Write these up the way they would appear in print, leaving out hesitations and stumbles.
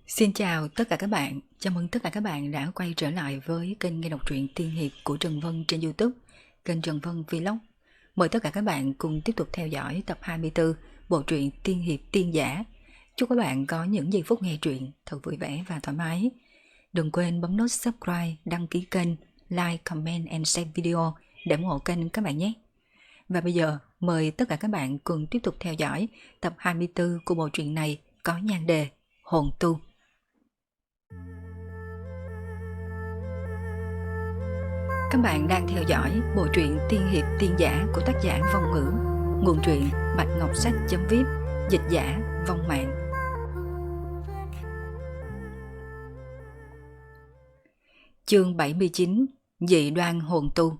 Xin chào tất cả các bạn, chào mừng tất cả các bạn đã quay trở lại với kênh nghe đọc truyện tiên hiệp của Trần Vân trên YouTube, kênh Trần Vân Vlog. Mời tất cả các bạn cùng tiếp tục theo dõi tập 24 bộ truyện tiên hiệp tiên giả. Chúc các bạn có những giây phút nghe truyện thật vui vẻ và thoải mái. Đừng quên bấm nút subscribe, đăng ký kênh, like, comment and share video để ủng hộ kênh các bạn nhé. Và bây giờ mời tất cả các bạn cùng tiếp tục theo dõi tập 24 của bộ truyện này có nhan đề Hồn Tu. Các bạn đang theo dõi bộ truyện tiên hiệp tiên giả của tác giả Vong Ngữ, nguồn truyện Bạch Ngọc Sách.vip, dịch giả Vong Mạng. Chương 79: Dị đoan hồn tu.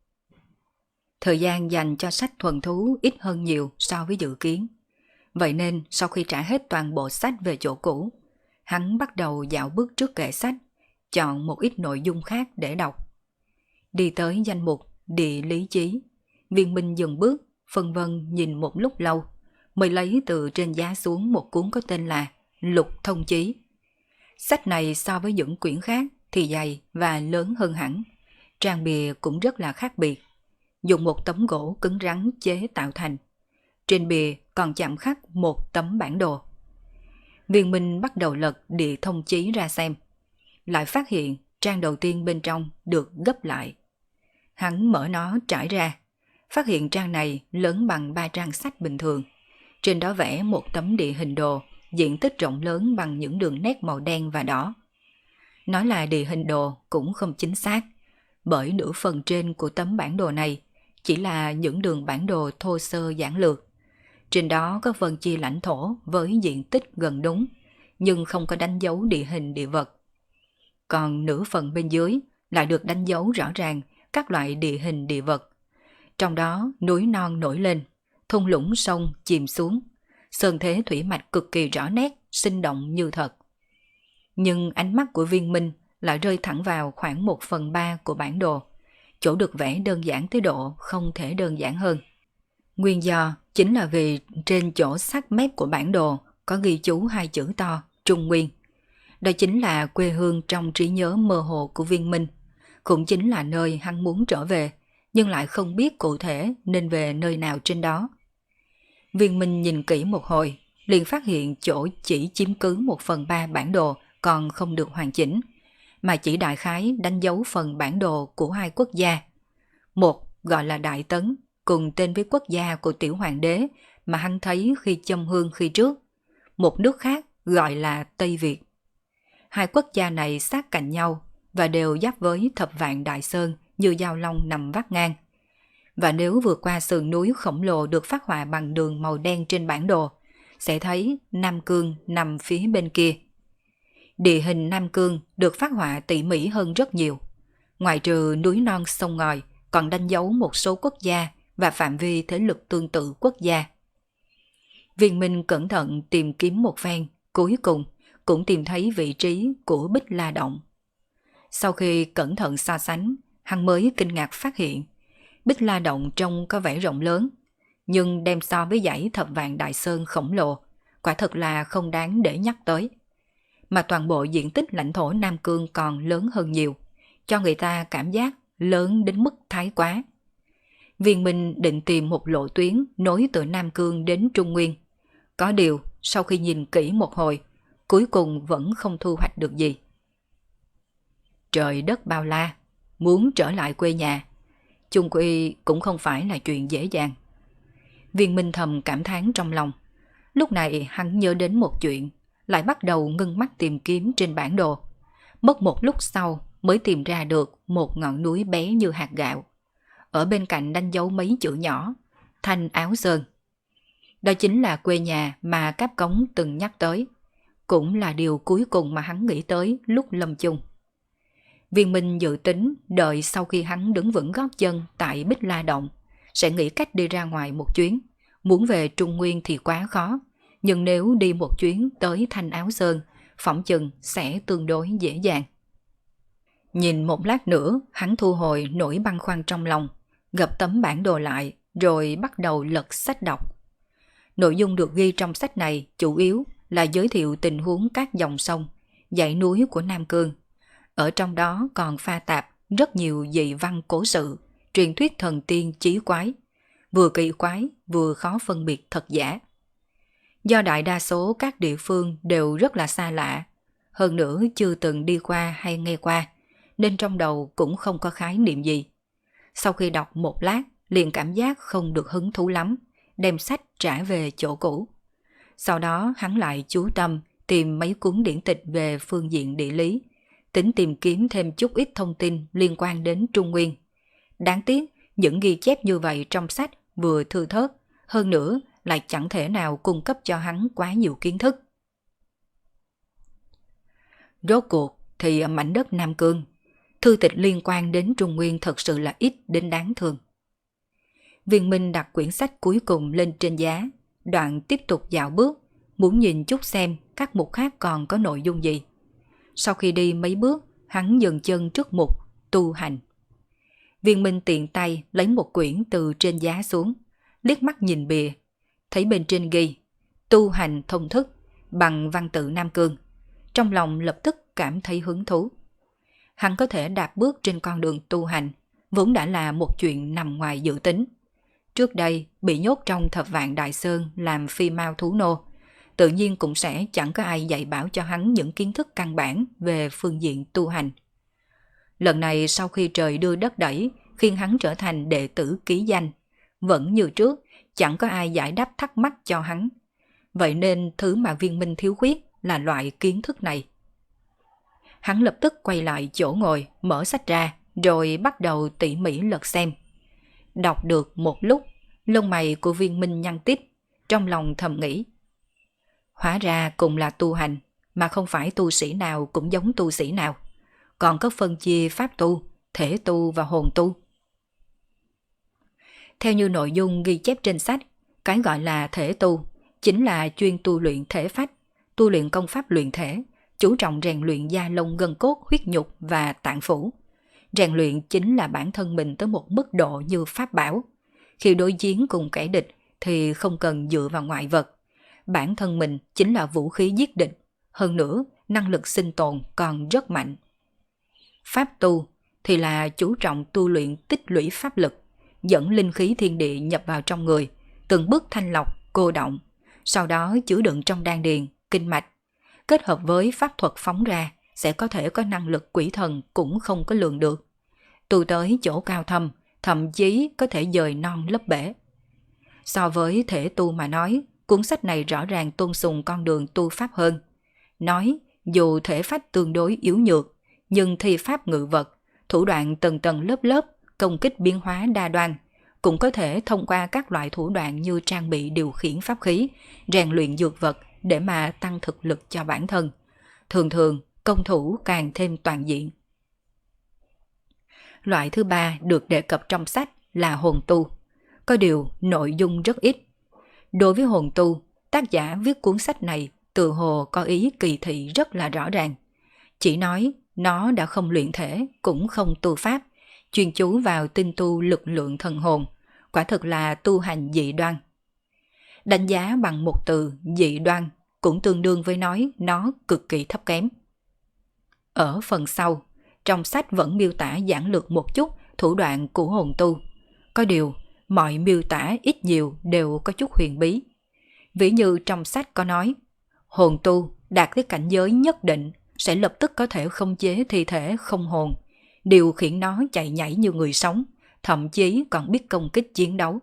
Thời gian dành cho sách thuần thú ít hơn nhiều so với dự kiến. Vậy nên sau khi trả hết toàn bộ sách về chỗ cũ, hắn bắt đầu dạo bước trước kệ sách, chọn một ít nội dung khác để đọc. Đi tới danh mục địa lý chí, Viên Minh dừng bước, phân vân nhìn một lúc lâu, mới lấy từ trên giá xuống một cuốn có tên là Lục Thông Chí. Sách này so với những quyển khác thì dày và lớn hơn hẳn, trang bìa cũng rất là khác biệt, dùng một tấm gỗ cứng rắn chế tạo thành. Trên bìa còn chạm khắc một tấm bản đồ. Viên Minh bắt đầu lật địa thông chí ra xem, lại phát hiện trang đầu tiên bên trong được gấp lại. Hắn mở nó trải ra, phát hiện trang này lớn bằng 3 trang sách bình thường. Trên đó vẽ một tấm địa hình đồ, diện tích rộng lớn bằng những đường nét màu đen và đỏ. Nói là địa hình đồ cũng không chính xác, bởi nửa phần trên của tấm bản đồ này chỉ là những đường bản đồ thô sơ giản lược. Trên đó có phân chia lãnh thổ với diện tích gần đúng, nhưng không có đánh dấu địa hình địa vật. Còn nửa phần bên dưới lại được đánh dấu rõ ràng các loại địa hình địa vật. Trong đó núi non nổi lên, thung lũng sông chìm xuống, sơn thế thủy mạch cực kỳ rõ nét, sinh động như thật. Nhưng ánh mắt của Viên Minh lại rơi thẳng vào khoảng 1/3 của bản đồ, chỗ được vẽ đơn giản tới độ không thể đơn giản hơn. Nguyên do chính là vì trên chỗ sát mép của bản đồ có ghi chú 2 chữ to Trung Nguyên. Đó chính là quê hương trong trí nhớ mơ hồ của Viên Minh, cũng chính là nơi hắn muốn trở về, nhưng lại không biết cụ thể nên về nơi nào trên đó. Viên Minh nhìn kỹ một hồi, liền phát hiện chỗ chỉ chiếm cứ 1/3 bản đồ còn không được hoàn chỉnh, mà chỉ đại khái đánh dấu phần bản đồ của 2 quốc gia. Một gọi là Đại Tấn, cùng tên với quốc gia của tiểu hoàng đế mà hắn thấy khi châm hương khi trước. Một nước khác gọi là Tây Việt. 2 quốc gia này sát cạnh nhau và đều giáp với Thập Vạn Đại Sơn như giao long nằm vắt ngang. Và nếu vượt qua sườn núi khổng lồ được phác họa bằng đường màu đen trên bản đồ, sẽ thấy Nam Cương nằm phía bên kia. Địa hình Nam Cương được phác họa tỉ mỉ hơn rất nhiều. Ngoài trừ núi non sông ngòi, còn đánh dấu một số quốc gia và phạm vi thế lực tương tự quốc gia. Viên Minh cẩn thận tìm kiếm một phen, cuối cùng cũng tìm thấy vị trí của Bích La Động. Sau khi cẩn thận so sánh, hắn mới kinh ngạc phát hiện Bích La Động trông có vẻ rộng lớn, nhưng đem so với dãy Thập Vạn Đại Sơn khổng lồ, quả thật là không đáng để nhắc tới. Mà toàn bộ diện tích lãnh thổ Nam Cương còn lớn hơn nhiều, cho người ta cảm giác lớn đến mức thái quá. Viên Minh định tìm một lộ tuyến nối từ Nam Cương đến Trung Nguyên. Có điều, sau khi nhìn kỹ một hồi, cuối cùng vẫn không thu hoạch được gì. Trời đất bao la, muốn trở lại quê nhà, chung quy cũng không phải là chuyện dễ dàng. Viên Minh thầm cảm thán trong lòng. Lúc này hắn nhớ đến một chuyện, lại bắt đầu ngưng mắt tìm kiếm trên bản đồ. Mất một lúc sau mới tìm ra được một ngọn núi bé như hạt gạo. Ở bên cạnh đánh dấu mấy chữ nhỏ, Thanh Áo Sơn. Đó chính là quê nhà mà Cáp Cống từng nhắc tới, cũng là điều cuối cùng mà hắn nghĩ tới lúc lâm chung. Viên Minh dự tính đợi sau khi hắn đứng vững gót chân tại Bích La Động, sẽ nghĩ cách đi ra ngoài một chuyến. Muốn về Trung Nguyên thì quá khó, nhưng nếu đi một chuyến tới Thanh Áo Sơn, phỏng chừng sẽ tương đối dễ dàng. Nhìn một lát nữa, hắn thu hồi nỗi băn khoăn trong lòng, gập tấm bản đồ lại, rồi bắt đầu lật sách đọc. Nội dung được ghi trong sách này chủ yếu là giới thiệu tình huống các dòng sông dãy núi của Nam Cương. Ở trong đó còn pha tạp rất nhiều dị văn cổ sự, truyền thuyết thần tiên chí quái, vừa kỳ quái vừa khó phân biệt thật giả. Do đại đa số các địa phương đều rất là xa lạ, hơn nữa chưa từng đi qua hay nghe qua, nên trong đầu cũng không có khái niệm gì. Sau khi đọc một lát, liền cảm giác không được hứng thú lắm, đem sách trả về chỗ cũ. Sau đó hắn lại chú tâm tìm mấy cuốn điển tịch về phương diện địa lý, tính tìm kiếm thêm chút ít thông tin liên quan đến Trung Nguyên. Đáng tiếc, những ghi chép như vậy trong sách vừa thưa thớt, hơn nữa lại chẳng thể nào cung cấp cho hắn quá nhiều kiến thức. Rốt cuộc thì ở mảnh đất Nam Cương, thư tịch liên quan đến Trung Nguyên thật sự là ít đến đáng thương. Viên Minh đặt quyển sách cuối cùng lên trên giá, đoạn tiếp tục dạo bước, muốn nhìn chút xem các mục khác còn có nội dung gì. Sau khi đi mấy bước, hắn dừng chân trước mục tu hành. Viên Minh tiện tay lấy một quyển từ trên giá xuống, liếc mắt nhìn bìa, thấy bên trên ghi tu hành thông thức bằng văn tự Nam Cương. Trong lòng lập tức cảm thấy hứng thú. Hắn có thể đạp bước trên con đường tu hành, vốn đã là một chuyện nằm ngoài dự tính. Trước đây bị nhốt trong Thập Vạn Đại Sơn làm phi mao thú nô, tự nhiên cũng sẽ chẳng có ai dạy bảo cho hắn những kiến thức căn bản về phương diện tu hành. Lần này sau khi trời đưa đất đẩy, khiến hắn trở thành đệ tử ký danh, vẫn như trước, chẳng có ai giải đáp thắc mắc cho hắn. Vậy nên thứ mà Viên Minh thiếu khuyết là loại kiến thức này. Hắn lập tức quay lại chỗ ngồi, mở sách ra, rồi bắt đầu tỉ mỉ lật xem. Đọc được một lúc, lông mày của Viên Minh nhăn tít, trong lòng thầm nghĩ. Hóa ra cùng là tu hành, mà không phải tu sĩ nào cũng giống tu sĩ nào. Còn có phân chia pháp tu, thể tu và hồn tu. Theo như nội dung ghi chép trên sách, cái gọi là thể tu chính là chuyên tu luyện thể phách, tu luyện công pháp luyện thể, chú trọng rèn luyện da lông gân cốt, huyết nhục và tạng phủ. Rèn luyện chính là bản thân mình tới một mức độ như pháp bảo. Khi đối chiến cùng kẻ địch thì không cần dựa vào ngoại vật. Bản thân mình chính là vũ khí giết địch. Hơn nữa, năng lực sinh tồn còn rất mạnh. Pháp tu thì là chú trọng tu luyện tích lũy pháp lực, dẫn linh khí thiên địa nhập vào trong người, từng bước thanh lọc, cô động, sau đó chứa đựng trong đan điền, kinh mạch. Kết hợp với pháp thuật phóng ra, sẽ có thể có năng lực quỷ thần cũng không có lường được. Tu tới chỗ cao thâm, thậm chí có thể dời non lấp bể. So với thể tu mà nói, cuốn sách này rõ ràng tôn sùng con đường tu pháp hơn. Nói, dù thể phách tương đối yếu nhược, nhưng thi pháp ngự vật, thủ đoạn tầng tầng lớp lớp, công kích biến hóa đa đoan, cũng có thể thông qua các loại thủ đoạn như trang bị điều khiển pháp khí, rèn luyện dược vật để mà tăng thực lực cho bản thân. Thường thường, công thủ càng thêm toàn diện. Loại thứ ba được đề cập trong sách là hồn tu. Có điều nội dung rất ít. Đối với hồn tu, tác giả viết cuốn sách này tự hồ có ý kỳ thị rất là rõ ràng. Chỉ nói nó đã không luyện thể, cũng không tu pháp, chuyên chú vào tinh tu lực lượng thần hồn, quả thực là tu hành dị đoan. Đánh giá bằng một từ dị đoan cũng tương đương với nói nó cực kỳ thấp kém. Ở phần sau, trong sách vẫn miêu tả giản lược một chút thủ đoạn của hồn tu. Có điều, mọi miêu tả ít nhiều đều có chút huyền bí. Ví như trong sách có nói, hồn tu đạt tới cảnh giới nhất định sẽ lập tức có thể khống chế thi thể không hồn, điều khiển nó chạy nhảy như người sống, thậm chí còn biết công kích chiến đấu.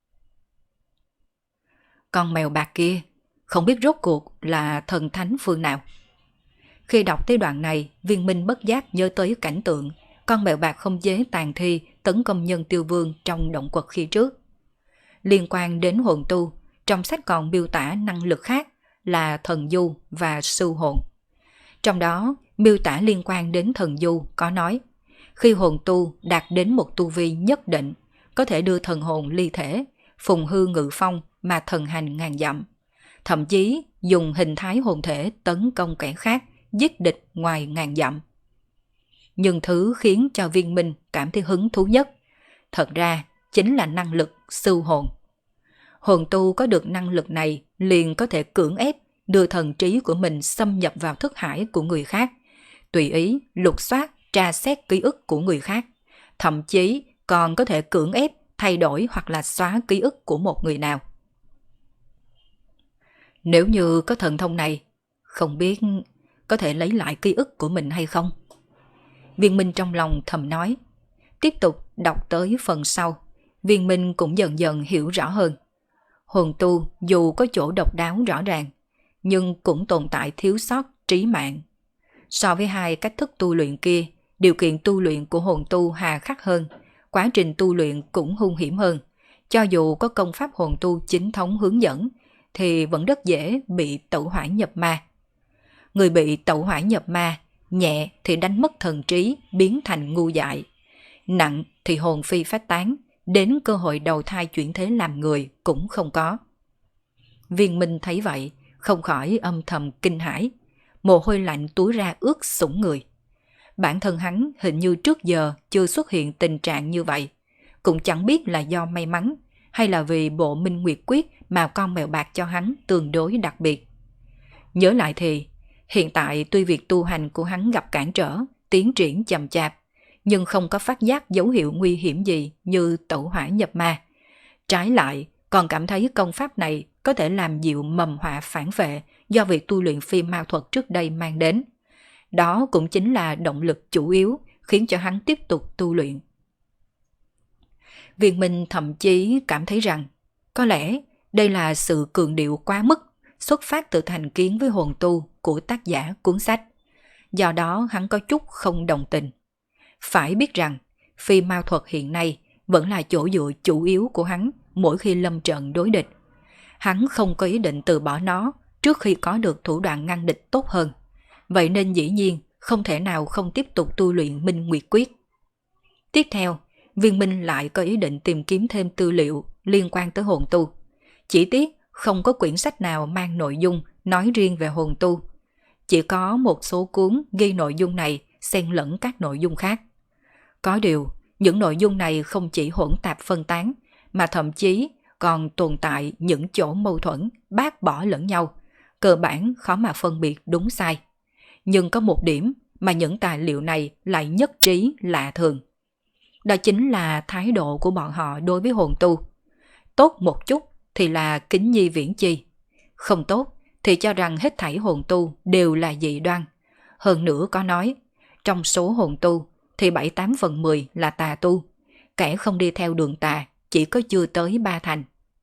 Con mèo bạc kia, không biết rốt cuộc là thần thánh phương nào. Khi đọc tới đoạn này, Viên Minh bất giác nhớ tới cảnh tượng con mèo bạc không chế tàn thi tấn công nhân Tiêu Vương trong động quật khi trước. Liên quan đến hồn tu, trong sách còn miêu tả năng lực khác là thần du và sư hồn. Trong đó, miêu tả liên quan đến thần du có nói, khi hồn tu đạt đến một tu vi nhất định, có thể đưa thần hồn ly thể, phùng hư ngự phong mà thần hành ngàn dặm. Thậm chí dùng hình thái hồn thể tấn công kẻ khác, giết địch ngoài ngàn dặm. Nhưng thứ khiến cho Viên Minh cảm thấy hứng thú nhất, thật ra chính là năng lực sư hồn. Hồn tu có được năng lực này liền có thể cưỡng ép đưa thần trí của mình xâm nhập vào thức hải của người khác, tùy ý lục soát, tra xét ký ức của người khác, thậm chí còn có thể cưỡng ép thay đổi hoặc là xóa ký ức của một người nào. Nếu như có thần thông này, không biết có thể lấy lại ký ức của mình hay không? Viên Minh trong lòng thầm nói. Tiếp tục đọc tới phần sau, Viên Minh cũng dần dần hiểu rõ hơn. Hồn tu dù có chỗ độc đáo rõ ràng, nhưng cũng tồn tại thiếu sót trí mạng. So với hai cách thức tu luyện kia, điều kiện tu luyện của hồn tu hà khắc hơn, quá trình tu luyện cũng hung hiểm hơn. Cho dù có công pháp hồn tu chính thống hướng dẫn, thì vẫn rất dễ bị tẩu hỏa nhập ma. Người bị tẩu hỏa nhập ma, nhẹ thì đánh mất thần trí, biến thành ngu dại. Nặng thì hồn phi phách tán, đến cơ hội đầu thai chuyển thế làm người cũng không có. Viên Minh thấy vậy, không khỏi âm thầm kinh hãi, mồ hôi lạnh túa ra ướt sũng người. Bản thân hắn hình như trước giờ chưa xuất hiện tình trạng như vậy, cũng chẳng biết là do may mắn hay là vì bộ Minh Nguyệt Quyết mà con mèo bạc cho hắn tương đối đặc biệt. Nhớ lại thì, hiện tại tuy việc tu hành của hắn gặp cản trở, tiến triển chậm chạp, nhưng không có phát giác dấu hiệu nguy hiểm gì như tẩu hỏa nhập ma. Trái lại, còn cảm thấy công pháp này có thể làm dịu mầm họa phản vệ do việc tu luyện phi ma thuật trước đây mang đến. Đó cũng chính là động lực chủ yếu khiến cho hắn tiếp tục tu luyện. Viên Minh thậm chí cảm thấy rằng có lẽ đây là sự cường điệu quá mức xuất phát từ thành kiến với hồn tu của tác giả cuốn sách. Do đó hắn có chút không đồng tình. Phải biết rằng phi ma thuật hiện nay vẫn là chỗ dựa chủ yếu của hắn mỗi khi lâm trận đối địch. Hắn không có ý định từ bỏ nó trước khi có được thủ đoạn ngăn địch tốt hơn. Vậy nên dĩ nhiên không thể nào không tiếp tục tu luyện Minh Nguyệt Quyết. Tiếp theo, Viên Minh lại có ý định tìm kiếm thêm tư liệu liên quan tới hồn tu. Chỉ tiếc không có quyển sách nào mang nội dung nói riêng về hồn tu. Chỉ có một số cuốn ghi nội dung này xen lẫn các nội dung khác. Có điều, những nội dung này không chỉ hỗn tạp phân tán, mà thậm chí còn tồn tại những chỗ mâu thuẫn, bác bỏ lẫn nhau, cơ bản khó mà phân biệt đúng sai. Nhưng có một điểm mà những tài liệu này lại nhất trí lạ thường. Đó chính là thái độ của bọn họ đối với hồn tu. Tốt một chút thì là kính nhi viễn chi, không tốt thì cho rằng hết thảy hồn tu đều là dị đoan. Hơn nữa có nói, trong số hồn tu thì 7/8/10 là tà tu, kẻ không đi theo đường tà chỉ có chưa tới 3 thành.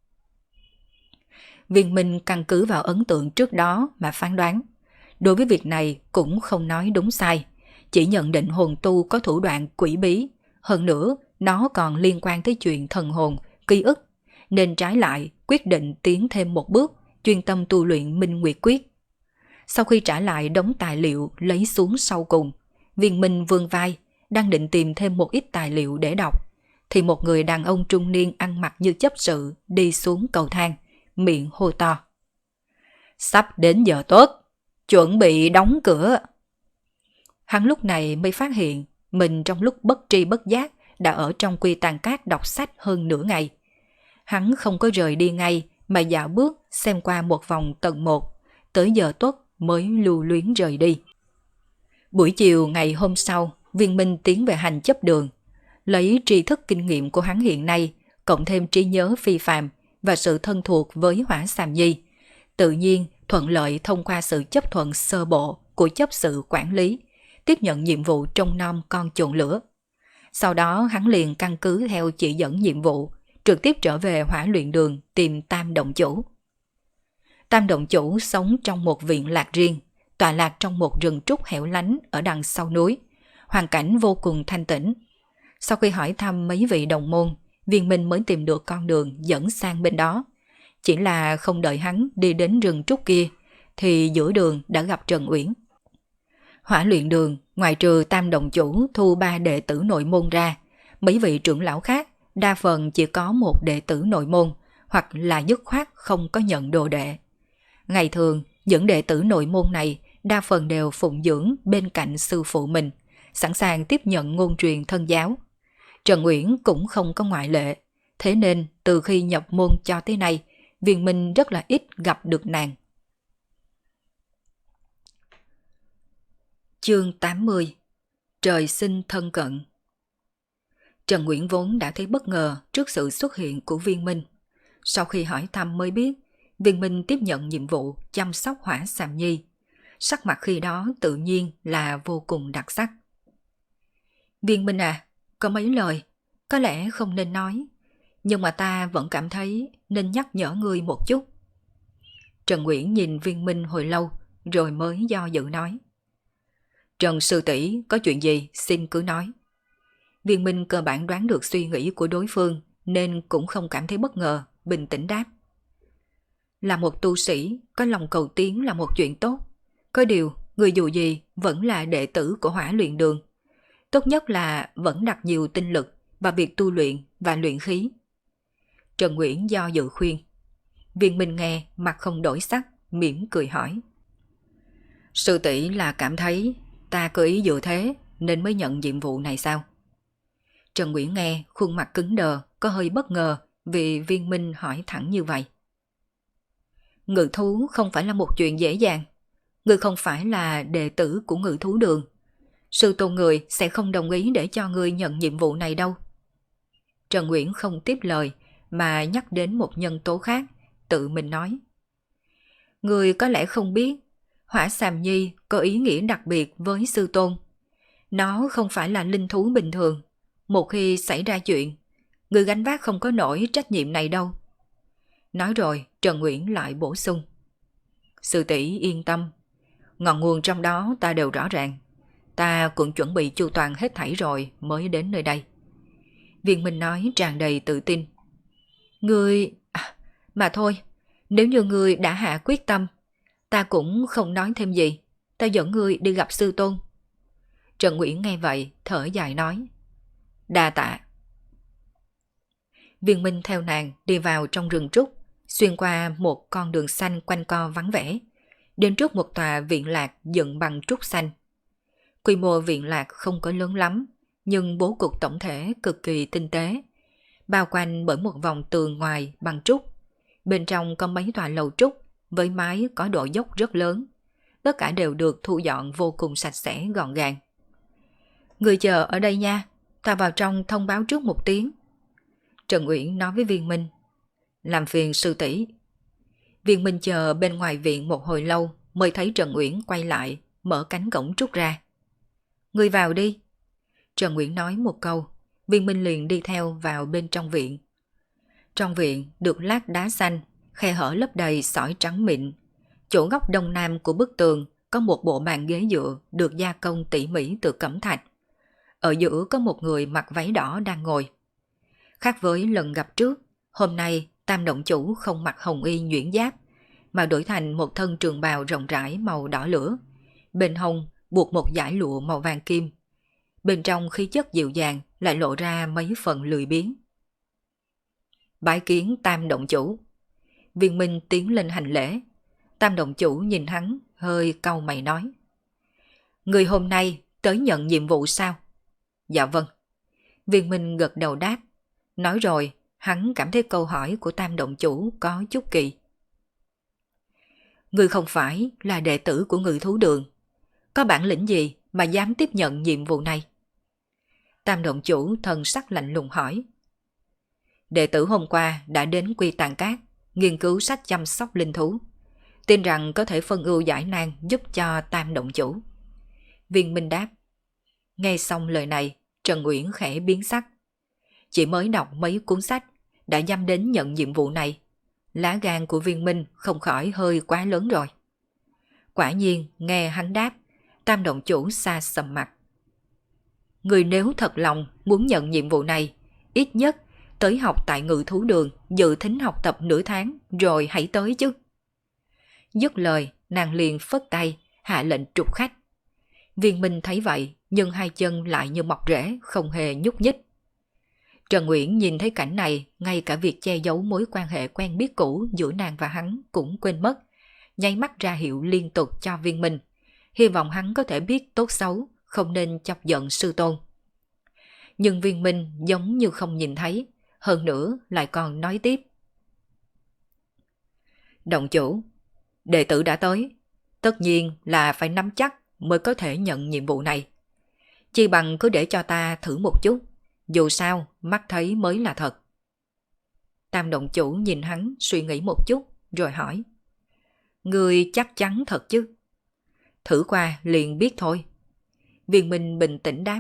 Viên Minh căn cứ vào ấn tượng trước đó mà phán đoán. Đối với việc này cũng không nói đúng sai, chỉ nhận định hồn tu có thủ đoạn quỷ bí, hơn nữa nó còn liên quan tới chuyện thần hồn, ký ức, nên trái lại quyết định tiến thêm một bước, chuyên tâm tu luyện Minh Nguyệt Quyết. Sau khi trả lại đống tài liệu lấy xuống sau cùng, Viên Minh vươn vai, đang định tìm thêm một ít tài liệu để đọc, thì một người đàn ông trung niên ăn mặc như chấp sự đi xuống cầu thang, miệng hô to. Sắp đến giờ tốt, chuẩn bị đóng cửa. Hắn lúc này mới phát hiện mình trong lúc bất tri bất giác đã ở trong Quy Tàn Cát đọc sách hơn nửa ngày. Hắn không có rời đi ngay mà dạo bước xem qua một vòng tầng 1, tới giờ tốt mới lưu luyến rời đi. Buổi chiều ngày hôm sau, Viên Minh tiến về hành chấp đường. Lấy tri thức kinh nghiệm của hắn hiện nay, cộng thêm trí nhớ phi phàm và sự thân thuộc với Hỏa Xàm Nhi, tự nhiên thuận lợi thông qua sự chấp thuận sơ bộ của chấp sự quản lý, tiếp nhận nhiệm vụ trông nom con chồn lửa. Sau đó hắn liền căn cứ theo chỉ dẫn nhiệm vụ, trực tiếp trở về Hỏa Luyện Đường tìm Tam Động Chủ. Tam Động Chủ sống trong một viện lạc riêng, tọa lạc trong một rừng trúc hẻo lánh ở đằng sau núi, hoàn cảnh vô cùng thanh tĩnh. Sau khi hỏi thăm mấy vị đồng môn, Viên Minh mới tìm được con đường dẫn sang bên đó. Chỉ là không đợi hắn đi đến rừng trúc kia, thì giữa đường đã gặp Trần Uyển. Hỏa Luyện Đường, ngoài trừ Tam Động Chủ thu 3 đệ tử nội môn ra, mấy vị trưởng lão khác đa phần chỉ có một đệ tử nội môn, hoặc là dứt khoát không có nhận đồ đệ. Ngày thường, những đệ tử nội môn này đa phần đều phụng dưỡng bên cạnh sư phụ mình, sẵn sàng tiếp nhận ngôn truyền thân giáo. Trần Uyển cũng không có ngoại lệ, thế nên từ khi nhập môn cho tới nay, Viên Minh rất là ít gặp được nàng. Chương 80. Trời sinh thân cận. Trần Nguyễn vốn đã thấy bất ngờ trước sự xuất hiện của Viên Minh. Sau khi hỏi thăm mới biết, Viên Minh tiếp nhận nhiệm vụ chăm sóc Hỏa Sàm Nhi. Sắc mặt khi đó tự nhiên là vô cùng đặc sắc. Viên Minh à, có mấy lời, có lẽ không nên nói, nhưng mà ta vẫn cảm thấy nên nhắc nhở ngươi một chút. Trần Nguyễn nhìn Viên Minh hồi lâu, rồi mới do dự nói. Trần sư tỷ có chuyện gì xin cứ nói. Viên Minh cơ bản đoán được suy nghĩ của đối phương nên cũng không cảm thấy bất ngờ, bình tĩnh đáp. Là một tu sĩ, có lòng cầu tiến là một chuyện tốt. Có điều, người dù gì vẫn là đệ tử của Hỏa Luyện Đường. Tốt nhất là vẫn đặt nhiều tinh lực vào việc tu luyện và luyện khí. Trần Nguyễn do dự khuyên. Viên Minh nghe mặt không đổi sắc, mỉm cười hỏi. Sư tỷ là cảm thấy ta có ý dự thế nên mới nhận nhiệm vụ này sao? Trần Nguyễn nghe khuôn mặt cứng đờ, có hơi bất ngờ vì Viên Minh hỏi thẳng như vậy. Ngự thú không phải là một chuyện dễ dàng. Ngươi không phải là đệ tử của Ngự thú đường. Sư tôn người sẽ không đồng ý để cho ngươi nhận nhiệm vụ này đâu. Trần Nguyễn không tiếp lời mà nhắc đến một nhân tố khác, tự mình nói. Ngươi có lẽ không biết, Hỏa Sàm Nhi có ý nghĩa đặc biệt với sư tôn. Nó không phải là linh thú bình thường. Một khi xảy ra chuyện, người gánh vác không có nổi trách nhiệm này đâu. Nói rồi, Trần Nguyễn lại bổ sung. Sư tỷ yên tâm, ngọn nguồn trong đó ta đều rõ ràng. Ta cũng chuẩn bị chu toàn hết thảy rồi mới đến nơi đây. Viên Minh nói tràn đầy tự tin. Ngươi... mà thôi, nếu như ngươi đã hạ quyết tâm, ta cũng không nói thêm gì. Ta dẫn ngươi đi gặp sư tôn. Trần Nguyễn nghe vậy, thở dài nói. Đa tạ. Viên Minh theo nàng đi vào trong rừng trúc, xuyên qua một con đường xanh quanh co vắng vẻ, đến trước một tòa viện lạc dựng bằng trúc xanh. Quy mô viện lạc không có lớn lắm, nhưng bố cục tổng thể cực kỳ tinh tế, bao quanh bởi một vòng tường ngoài bằng trúc. Bên trong có mấy tòa lầu trúc với mái có độ dốc rất lớn, tất cả đều được thu dọn vô cùng sạch sẽ gọn gàng. Người chờ ở đây nha, ta vào trong thông báo trước một tiếng. Trần Uyển nói với Viên Minh. Làm phiền sư tỷ. Viên Minh chờ bên ngoài viện một hồi lâu mới thấy Trần Uyển quay lại, mở cánh cổng trúc ra. Người vào đi. Trần Uyển nói một câu, Viên Minh liền đi theo vào bên trong viện. Trong viện được lát đá xanh, khe hở lấp đầy sỏi trắng mịn. Chỗ góc đông nam của bức tường có một bộ bàn ghế dựa được gia công tỉ mỉ từ cẩm thạch. Ở giữa có một người mặc váy đỏ đang ngồi. Khác với lần gặp trước, hôm nay Tam động chủ không mặc hồng y nhuyễn giáp, mà đổi thành một thân trường bào rộng rãi màu đỏ lửa. Bên hông buộc một dải lụa màu vàng kim. Bên trong khí chất dịu dàng lại lộ ra mấy phần lười biếng. Bái kiến Tam động chủ. Viên Minh tiến lên hành lễ. Tam động chủ nhìn hắn hơi cau mày nói. Người hôm nay tới nhận nhiệm vụ sao? Dạ vâng. Viên Minh gật đầu đáp. Nói rồi, hắn cảm thấy câu hỏi của Tam động chủ có chút kỳ. Người không phải là đệ tử của Ngự thú đường. Có bản lĩnh gì mà dám tiếp nhận nhiệm vụ này? Tam động chủ thần sắc lạnh lùng hỏi. Đệ tử hôm qua đã đến Quy Tàn Cát, nghiên cứu sách chăm sóc linh thú. Tin rằng có thể phân ưu giải nan giúp cho Tam động chủ. Viên Minh đáp. Nghe xong lời này, Trần Uyển khẽ biến sắc. Chỉ mới đọc mấy cuốn sách, đã dám đến nhận nhiệm vụ này. Lá gan của Viên Minh không khỏi hơi quá lớn rồi. Quả nhiên, nghe hắn đáp, Tam động chủ xa sầm mặt. Người nếu thật lòng muốn nhận nhiệm vụ này, ít nhất tới học tại Ngự thú đường, dự thính học tập nửa tháng, rồi hãy tới chứ. Dứt lời, nàng liền phất tay, hạ lệnh trục khách. Viên Minh thấy vậy, nhưng hai chân lại như mọc rễ, không hề nhúc nhích. Trần Uyển nhìn thấy cảnh này, ngay cả việc che giấu mối quan hệ quen biết cũ giữa nàng và hắn cũng quên mất, nháy mắt ra hiệu liên tục cho Viên Minh, hy vọng hắn có thể biết tốt xấu, không nên chọc giận sư tôn. Nhưng Viên Minh giống như không nhìn thấy, hơn nữa lại còn nói tiếp. Động chủ, đệ tử đã tới, tất nhiên là phải nắm chắc mới có thể nhận nhiệm vụ này. Chi bằng cứ để cho ta thử một chút, dù sao mắt thấy mới là thật. Tam động chủ nhìn hắn suy nghĩ một chút rồi hỏi. Ngươi chắc chắn thật chứ? Thử qua liền biết thôi. Viên Minh bình tĩnh đáp.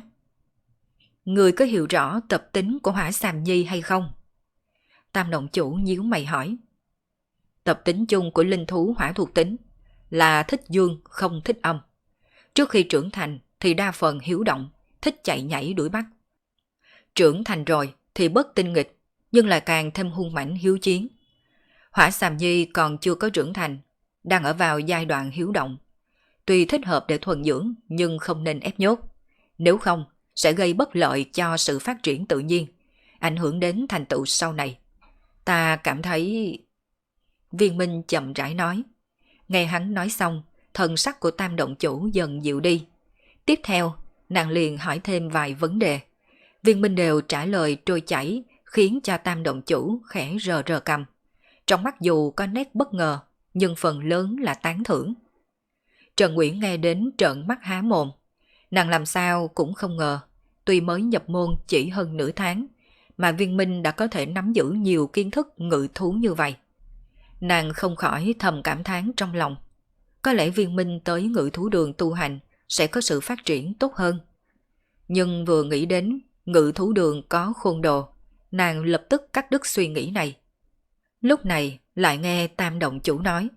Ngươi có hiểu rõ tập tính của Hỏa Xàm Nhi hay không? Tam động chủ nhíu mày hỏi. Tập tính chung của linh thú hỏa thuộc tính là thích dương không thích âm. Trước khi trưởng thành thì đa phần hiếu động, thích chạy nhảy đuổi bắt. Trưởng thành rồi thì bất tinh nghịch, nhưng lại càng thêm hung mãnh hiếu chiến. Hỏa Xàm Nhi còn chưa có trưởng thành, đang ở vào giai đoạn hiếu động. Tuy thích hợp để thuần dưỡng nhưng không nên ép nhốt, nếu không sẽ gây bất lợi cho sự phát triển tự nhiên, ảnh hưởng đến thành tựu sau này. Ta cảm thấy... Viên Minh chậm rãi nói. Nghe hắn nói xong, thần sắc của Tam động chủ dần dịu đi. Tiếp theo, nàng liền hỏi thêm vài vấn đề. Viên Minh đều trả lời trôi chảy, khiến cho Tam động chủ khẽ rờ rờ cằm. Trong mắt dù có nét bất ngờ, nhưng phần lớn là tán thưởng. Trần Nguyễn nghe đến trợn mắt há mồm. Nàng làm sao cũng không ngờ, tuy mới nhập môn chỉ hơn nửa tháng, mà Viên Minh đã có thể nắm giữ nhiều kiến thức ngự thú như vậy. Nàng không khỏi thầm cảm thán trong lòng. Có lẽ Viên Minh tới ngự thú đường tu hành sẽ có sự phát triển tốt hơn. Nhưng vừa nghĩ đến ngự thú đường có khôn đồ, nàng lập tức cắt đứt suy nghĩ này. Lúc này lại nghe Tam động chủ nói.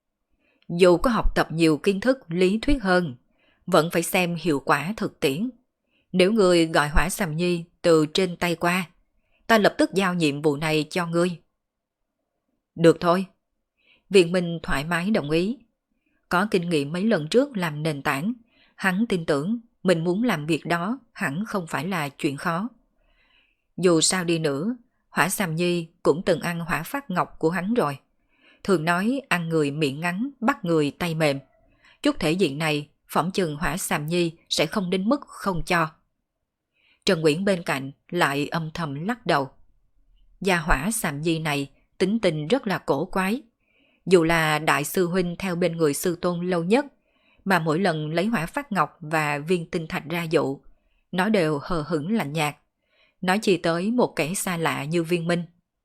Dù có học tập nhiều kiến thức lý thuyết hơn, vẫn phải xem hiệu quả thực tiễn. Nếu ngươi gọi Hỏa Xàm Nhi từ trên tay qua, ta lập tức giao nhiệm vụ này cho ngươi. Được thôi. Viên Minh thoải mái đồng ý. Có kinh nghiệm mấy lần trước làm nền tảng, hắn tin tưởng mình muốn làm việc đó hẳn không phải là chuyện khó. Dù sao đi nữa, Hỏa Xàm Nhi cũng từng ăn hỏa phát ngọc của hắn rồi. Thường nói ăn người miệng ngắn, bắt người tay mềm. Chút thể diện này, phỏng chừng Hỏa Xàm Nhi sẽ không đến mức không cho. Trần Nguyễn bên cạnh lại âm thầm lắc đầu. Gia Hỏa Xàm Nhi này tính tình rất là cổ quái. Dù là đại sư huynh theo bên người sư tôn lâu nhất, mà mỗi lần lấy hỏa phát ngọc và viên tinh thạch ra dụ, nó đều hờ hững lạnh nhạt. Nói chỉ tới một kẻ xa lạ như Viên Minh.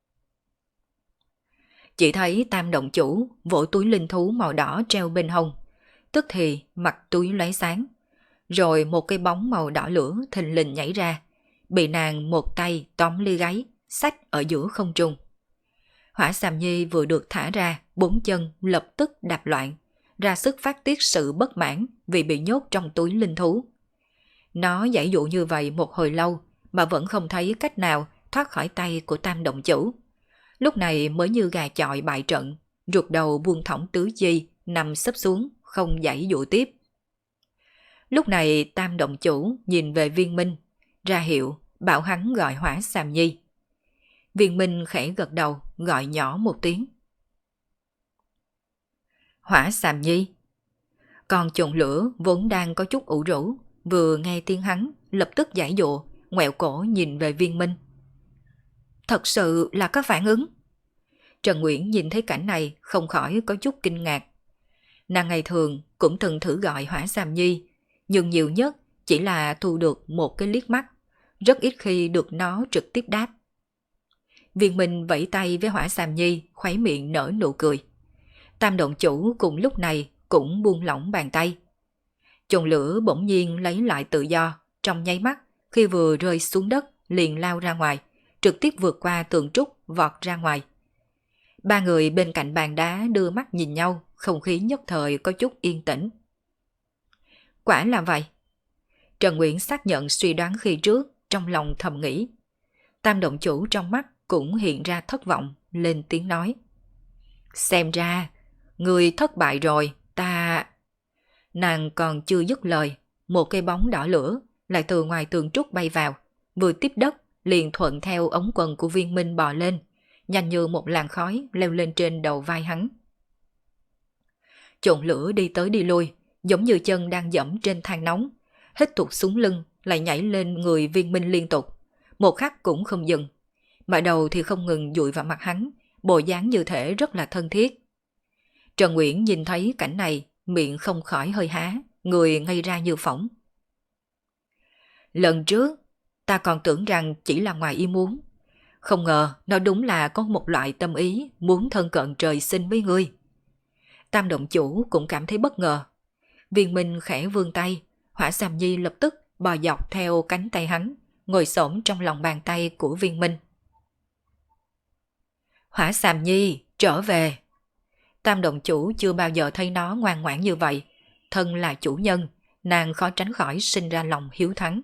Chỉ thấy Tam động chủ vỗ túi linh thú màu đỏ treo bên hông, tức thì mặt túi lóe sáng. Rồi một cái bóng màu đỏ lửa thình lình nhảy ra, bị nàng một tay tóm ly gáy, xách ở giữa không trung. Hỏa Xàm Nhi vừa được thả ra, bốn chân lập tức đạp loạn, ra sức phát tiết sự bất mãn vì bị nhốt trong túi linh thú. Nó giãy dụ như vậy một hồi lâu mà vẫn không thấy cách nào thoát khỏi tay của Tam động chủ. Lúc này mới như gà chọi bại trận, ruột đầu buông thõng tứ chi, nằm sấp xuống, không giãy dụ tiếp. Lúc này Tam động chủ nhìn về Viên Minh, ra hiệu bảo hắn gọi Hỏa Xàm Nhi. Viên Minh khẽ gật đầu, gọi nhỏ một tiếng. Hỏa Xàm Nhi. Còn chồn lửa vốn đang có chút ủ rũ, vừa nghe tiếng hắn, lập tức giãy dụ, ngoẹo cổ nhìn về Viên Minh. Thật sự là có phản ứng. Trần Nguyễn nhìn thấy cảnh này không khỏi có chút kinh ngạc. Nàng ngày thường cũng từng thử gọi Hỏa Xàm Nhi, nhưng nhiều nhất chỉ là thu được một cái liếc mắt, rất ít khi được nó trực tiếp đáp. Viên Minh vẫy tay với Hỏa Xàm Nhi, khóe miệng nở nụ cười. Tam động chủ cùng lúc này cũng buông lỏng bàn tay. Chồn lửa bỗng nhiên lấy lại tự do, trong nháy mắt khi vừa rơi xuống đất liền lao ra ngoài, trực tiếp vượt qua tường trúc vọt ra ngoài. Ba người bên cạnh bàn đá đưa mắt nhìn nhau, không khí nhất thời có chút yên tĩnh. Quả là vậy. Trần Nguyễn xác nhận suy đoán khi trước, trong lòng thầm nghĩ. Tam động chủ trong mắt cũng hiện ra thất vọng, lên tiếng nói. Xem ra, người thất bại rồi, ta... Nàng còn chưa dứt lời, một cây bóng đỏ lửa lại từ ngoài tường trúc bay vào, vừa tiếp đất liền thuận theo ống quần của Viên Minh bò lên, nhanh như một làn khói leo lên trên đầu vai hắn. Chồn lửa đi tới đi lui, giống như chân đang dẫm trên than nóng, hít tụt xuống lưng lại nhảy lên người Viên Minh liên tục, một khắc cũng không dừng. Mà đầu thì không ngừng dụi vào mặt hắn, bộ dáng như thể rất là thân thiết. Trần Nguyễn nhìn thấy cảnh này, miệng không khỏi hơi há, người ngây ra như phỏng. Lần trước, ta còn tưởng rằng chỉ là ngoài ý muốn. Không ngờ nó đúng là có một loại tâm ý muốn thân cận trời sinh với ngươi. Tam động chủ cũng cảm thấy bất ngờ. Viên Minh khẽ vươn tay, Hỏa Sàm Nhi lập tức bò dọc theo cánh tay hắn, ngồi xổm trong lòng bàn tay của Viên Minh. Hỏa Sàm Nhi, trở về. Tam động chủ chưa bao giờ thấy nó ngoan ngoãn như vậy. Thân là chủ nhân, nàng khó tránh khỏi sinh ra lòng hiếu thắng.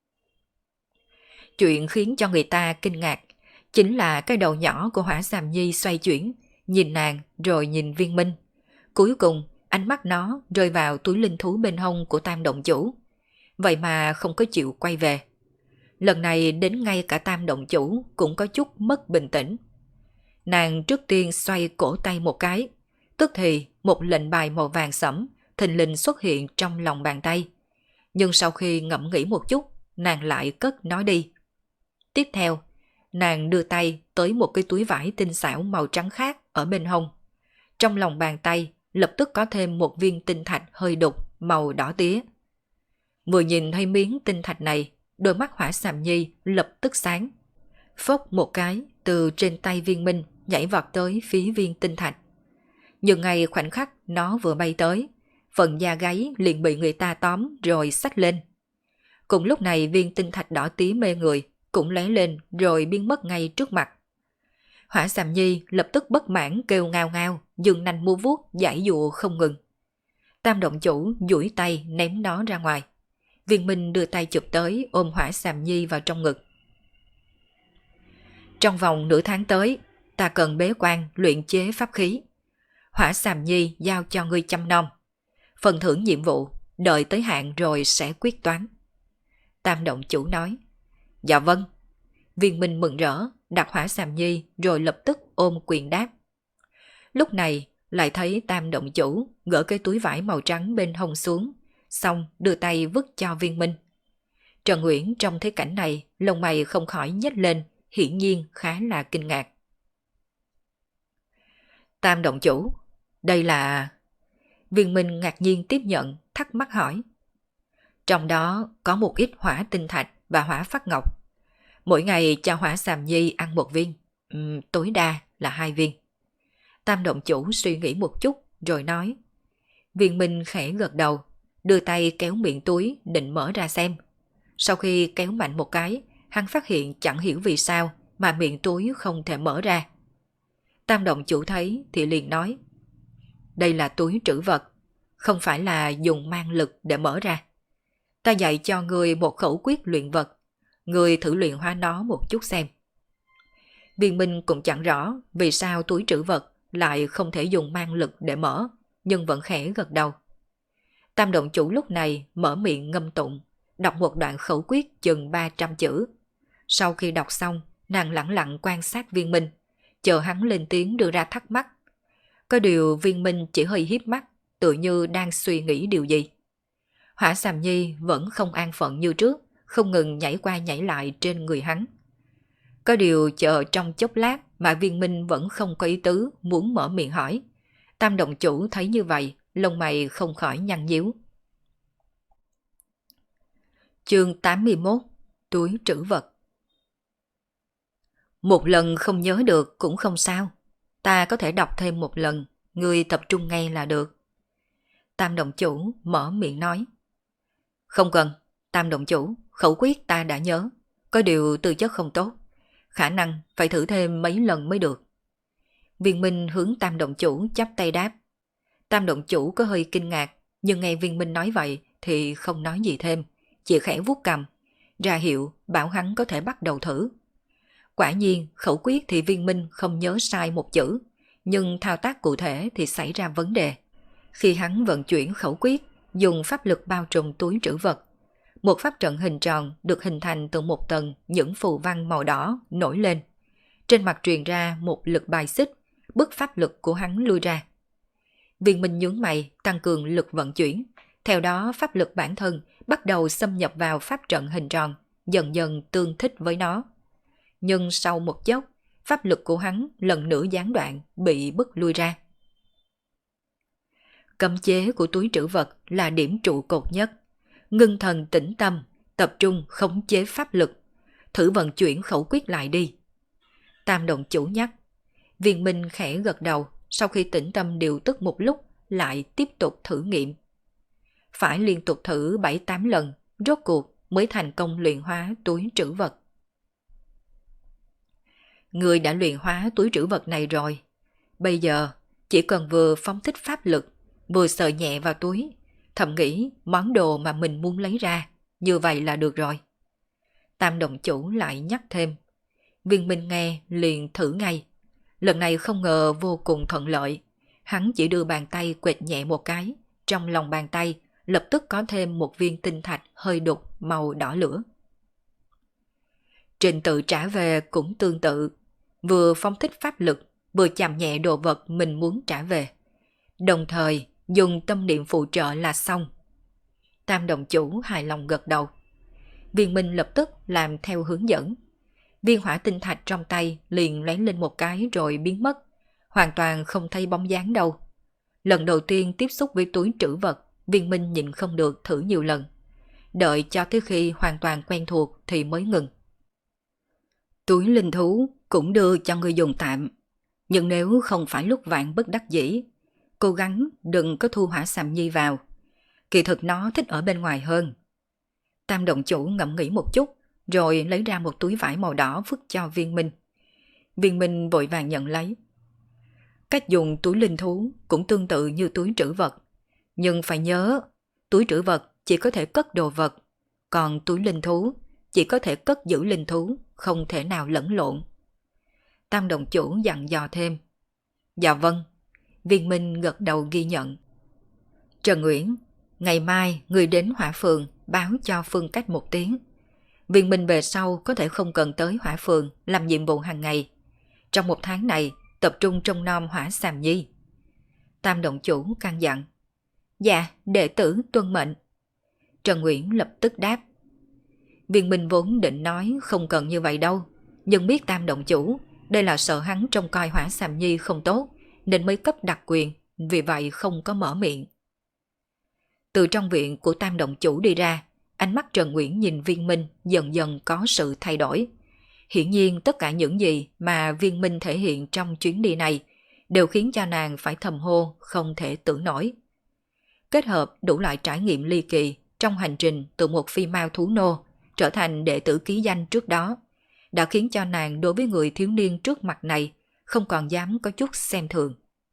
Chuyện khiến cho người ta kinh ngạc chính là cái đầu nhỏ của Hỏa Sàm Nhi xoay chuyển, nhìn nàng rồi nhìn Viên Minh. Cuối cùng, ánh mắt nó rơi vào túi linh thú bên hông của Tam động chủ. Vậy mà không có chịu quay về. Lần này đến ngay cả Tam động chủ cũng có chút mất bình tĩnh. Nàng trước tiên xoay cổ tay một cái, tức thì một lệnh bài màu vàng sẫm thình lình xuất hiện trong lòng bàn tay. Nhưng sau khi ngẫm nghĩ một chút, nàng lại cất nó đi. Tiếp theo, nàng đưa tay tới một cái túi vải tinh xảo màu trắng khác ở bên hông. Trong lòng bàn tay lập tức có thêm một viên tinh thạch hơi đục màu đỏ tía. Vừa nhìn thấy miếng tinh thạch này, đôi mắt Hỏa Sàm Nhi lập tức sáng. Phốc một cái từ trên tay Viên Minh nhảy vọt tới phía viên tinh thạch. Nhưng ngay khoảnh khắc nó vừa bay tới, phần da gáy liền bị người ta tóm rồi xách lên. Cùng lúc này viên tinh thạch đỏ tía mê người cũng lóe lên rồi biến mất ngay trước mặt. Hỏa Sàm Nhi lập tức bất mãn kêu ngao ngao, dừng nanh mua vuốt giải dụa không ngừng. Tam động chủ duỗi tay ném nó ra ngoài. Viên Minh đưa tay chụp tới ôm Hỏa Sàm Nhi vào trong ngực. Trong vòng nửa tháng tới, ta cần bế quan luyện chế pháp khí. Hỏa Sàm Nhi giao cho ngươi chăm nom. Phần thưởng nhiệm vụ, đợi tới hạn rồi sẽ quyết toán. Tam động chủ nói. Dạ vâng. Viên Minh mừng rỡ, đặt Hỏa Sàm Nhi rồi lập tức ôm quyền đáp. Lúc này lại thấy Tam động chủ gỡ cái túi vải màu trắng bên hông xuống, xong đưa tay vứt cho Viên Minh. Trần Uyển trong thấy cảnh này, lông mày không khỏi nhếch lên, hiển nhiên khá là kinh ngạc. Tam động chủ, đây là... Viên Minh ngạc nhiên tiếp nhận, thắc mắc hỏi. Trong đó có một ít hỏa tinh thạch và hỏa phát ngọc. Mỗi ngày cho Hỏa Sàm Nhi ăn một viên, tối đa là 2 viên. Tam động chủ suy nghĩ một chút rồi nói. Viên Minh khẽ gật đầu, đưa tay kéo miệng túi định mở ra xem. Sau khi kéo mạnh một cái, hắn phát hiện chẳng hiểu vì sao mà miệng túi không thể mở ra. Tam động chủ thấy thì liền nói. Đây là túi trữ vật, không phải là dùng mang lực để mở ra. Ta dạy cho người một khẩu quyết luyện vật, người thử luyện hóa nó một chút xem. Viên Minh cũng chẳng rõ vì sao túi trữ vật lại không thể dùng mang lực để mở, nhưng vẫn khẽ gật đầu. Tam động chủ lúc này mở miệng ngâm tụng, đọc một đoạn khẩu quyết chừng 300 chữ. Sau khi đọc xong, nàng lẳng lặng quan sát Viên Minh, chờ hắn lên tiếng đưa ra thắc mắc. Có điều Viên Minh chỉ hơi híp mắt, tự như đang suy nghĩ điều gì. Hỏa Sàm Nhi vẫn không an phận như trước, không ngừng nhảy qua nhảy lại trên người hắn. Có điều chờ trong chốc lát mà Viên Minh vẫn không có ý tứ muốn mở miệng hỏi. Tam động chủ thấy như vậy, lông mày không khỏi nhăn nhíu. Chương 81: Túi trữ vật. Một lần không nhớ được cũng không sao. Ta có thể đọc thêm một lần, ngươi tập trung ngay là được. Tam động chủ mở miệng nói. Không cần, Tam động chủ, khẩu quyết ta đã nhớ. Có điều tư chất không tốt, khả năng phải thử thêm mấy lần mới được. Viên Minh hướng Tam động chủ chắp tay đáp. Tam động chủ có hơi kinh ngạc, nhưng nghe Viên Minh nói vậy thì không nói gì thêm, chỉ khẽ vuốt cằm, ra hiệu bảo hắn có thể bắt đầu thử. Quả nhiên khẩu quyết thì Viên Minh không nhớ sai một chữ, nhưng thao tác cụ thể thì xảy ra vấn đề. Khi hắn vận chuyển khẩu quyết, dùng pháp lực bao trùm túi trữ vật, một pháp trận hình tròn được hình thành từ một tầng những phù văn màu đỏ nổi lên. Trên mặt truyền ra một lực bài xích, bức pháp lực của hắn lui ra. Viên Minh nhướng mày tăng cường lực vận chuyển, theo đó pháp lực bản thân bắt đầu xâm nhập vào pháp trận hình tròn, dần dần tương thích với nó. Nhưng sau một chốc, pháp lực của hắn lần nữa gián đoạn, bị bức lui ra. Cấm chế của túi trữ vật là điểm trụ cột nhất. Ngưng thần tĩnh tâm, tập trung khống chế pháp lực. Thử vận chuyển khẩu quyết lại đi. Tam động chủ nhắc. Viên Minh khẽ gật đầu, sau khi tĩnh tâm điều tức một lúc, lại tiếp tục thử nghiệm. Phải liên tục thử 7-8 lần, rốt cuộc mới thành công luyện hóa túi trữ vật. Người đã luyện hóa túi trữ vật này rồi. Bây giờ, chỉ cần vừa phóng thích pháp lực, vừa sờ nhẹ vào túi, thầm nghĩ món đồ mà mình muốn lấy ra, như vậy là được rồi. Tam động chủ lại nhắc thêm. Viên Minh nghe liền thử ngay. Lần này không ngờ vô cùng thuận lợi. Hắn chỉ đưa bàn tay quệt nhẹ một cái, trong lòng bàn tay lập tức có thêm một viên tinh thạch hơi đục màu đỏ lửa. Trình tự trả về cũng tương tự, vừa phóng thích pháp lực, vừa chạm nhẹ đồ vật mình muốn trả về. Đồng thời dùng tâm niệm phụ trợ là xong. Tam động chủ hài lòng gật đầu. Viên Minh lập tức làm theo hướng dẫn. Viên hỏa tinh thạch trong tay liền lóe lên một cái rồi biến mất, hoàn toàn không thấy bóng dáng đâu. Lần đầu tiên tiếp xúc với túi trữ vật, Viên Minh nhịn không được thử nhiều lần. Đợi cho tới khi hoàn toàn quen thuộc thì mới ngừng. Túi linh thú cũng đưa cho người dùng tạm, nhưng nếu không phải lúc vạn bất đắc dĩ, cố gắng đừng có thu hỏa xàm nhi vào. Kỳ thực nó thích ở bên ngoài hơn. Tam động chủ ngẫm nghĩ một chút, rồi lấy ra một túi vải màu đỏ vứt cho Viên Minh. Viên Minh vội vàng nhận lấy. Cách dùng túi linh thú cũng tương tự như túi trữ vật, nhưng phải nhớ, túi trữ vật chỉ có thể cất đồ vật, còn túi linh thú chỉ có thể cất giữ linh thú, không thể nào lẫn lộn. Tam đồng chủ dặn dò thêm. Dạ vâng. Viên Minh gật đầu ghi nhận. Trần Nguyễn, ngày mai người đến hỏa phường báo cho Phương Cách một tiếng. Viên Minh về sau có thể không cần tới hỏa phường làm nhiệm vụ hàng ngày. Trong một tháng này tập trung trông nom hỏa xàm nhi. Tam động chủ căn dặn. Dạ, đệ tử tuân mệnh. Trần Nguyễn lập tức đáp. Viên Minh vốn định nói không cần như vậy đâu, nhưng biết Tam động chủ đây là sợ hắn trông coi hỏa xàm nhi không tốt, nên mới cấp đặc quyền, vì vậy không có mở miệng. Từ trong viện của Tam động chủ đi ra, ánh mắt Trần Nguyễn nhìn Viên Minh dần dần có sự thay đổi. Hiển nhiên tất cả những gì mà Viên Minh thể hiện trong chuyến đi này đều khiến cho nàng phải thầm hô không thể tưởng nổi. Kết hợp đủ loại trải nghiệm ly kỳ trong hành trình từ một phi mao thú nô trở thành đệ tử ký danh trước đó, đã khiến cho nàng đối với người thiếu niên trước mặt này không còn dám có chút xem thường.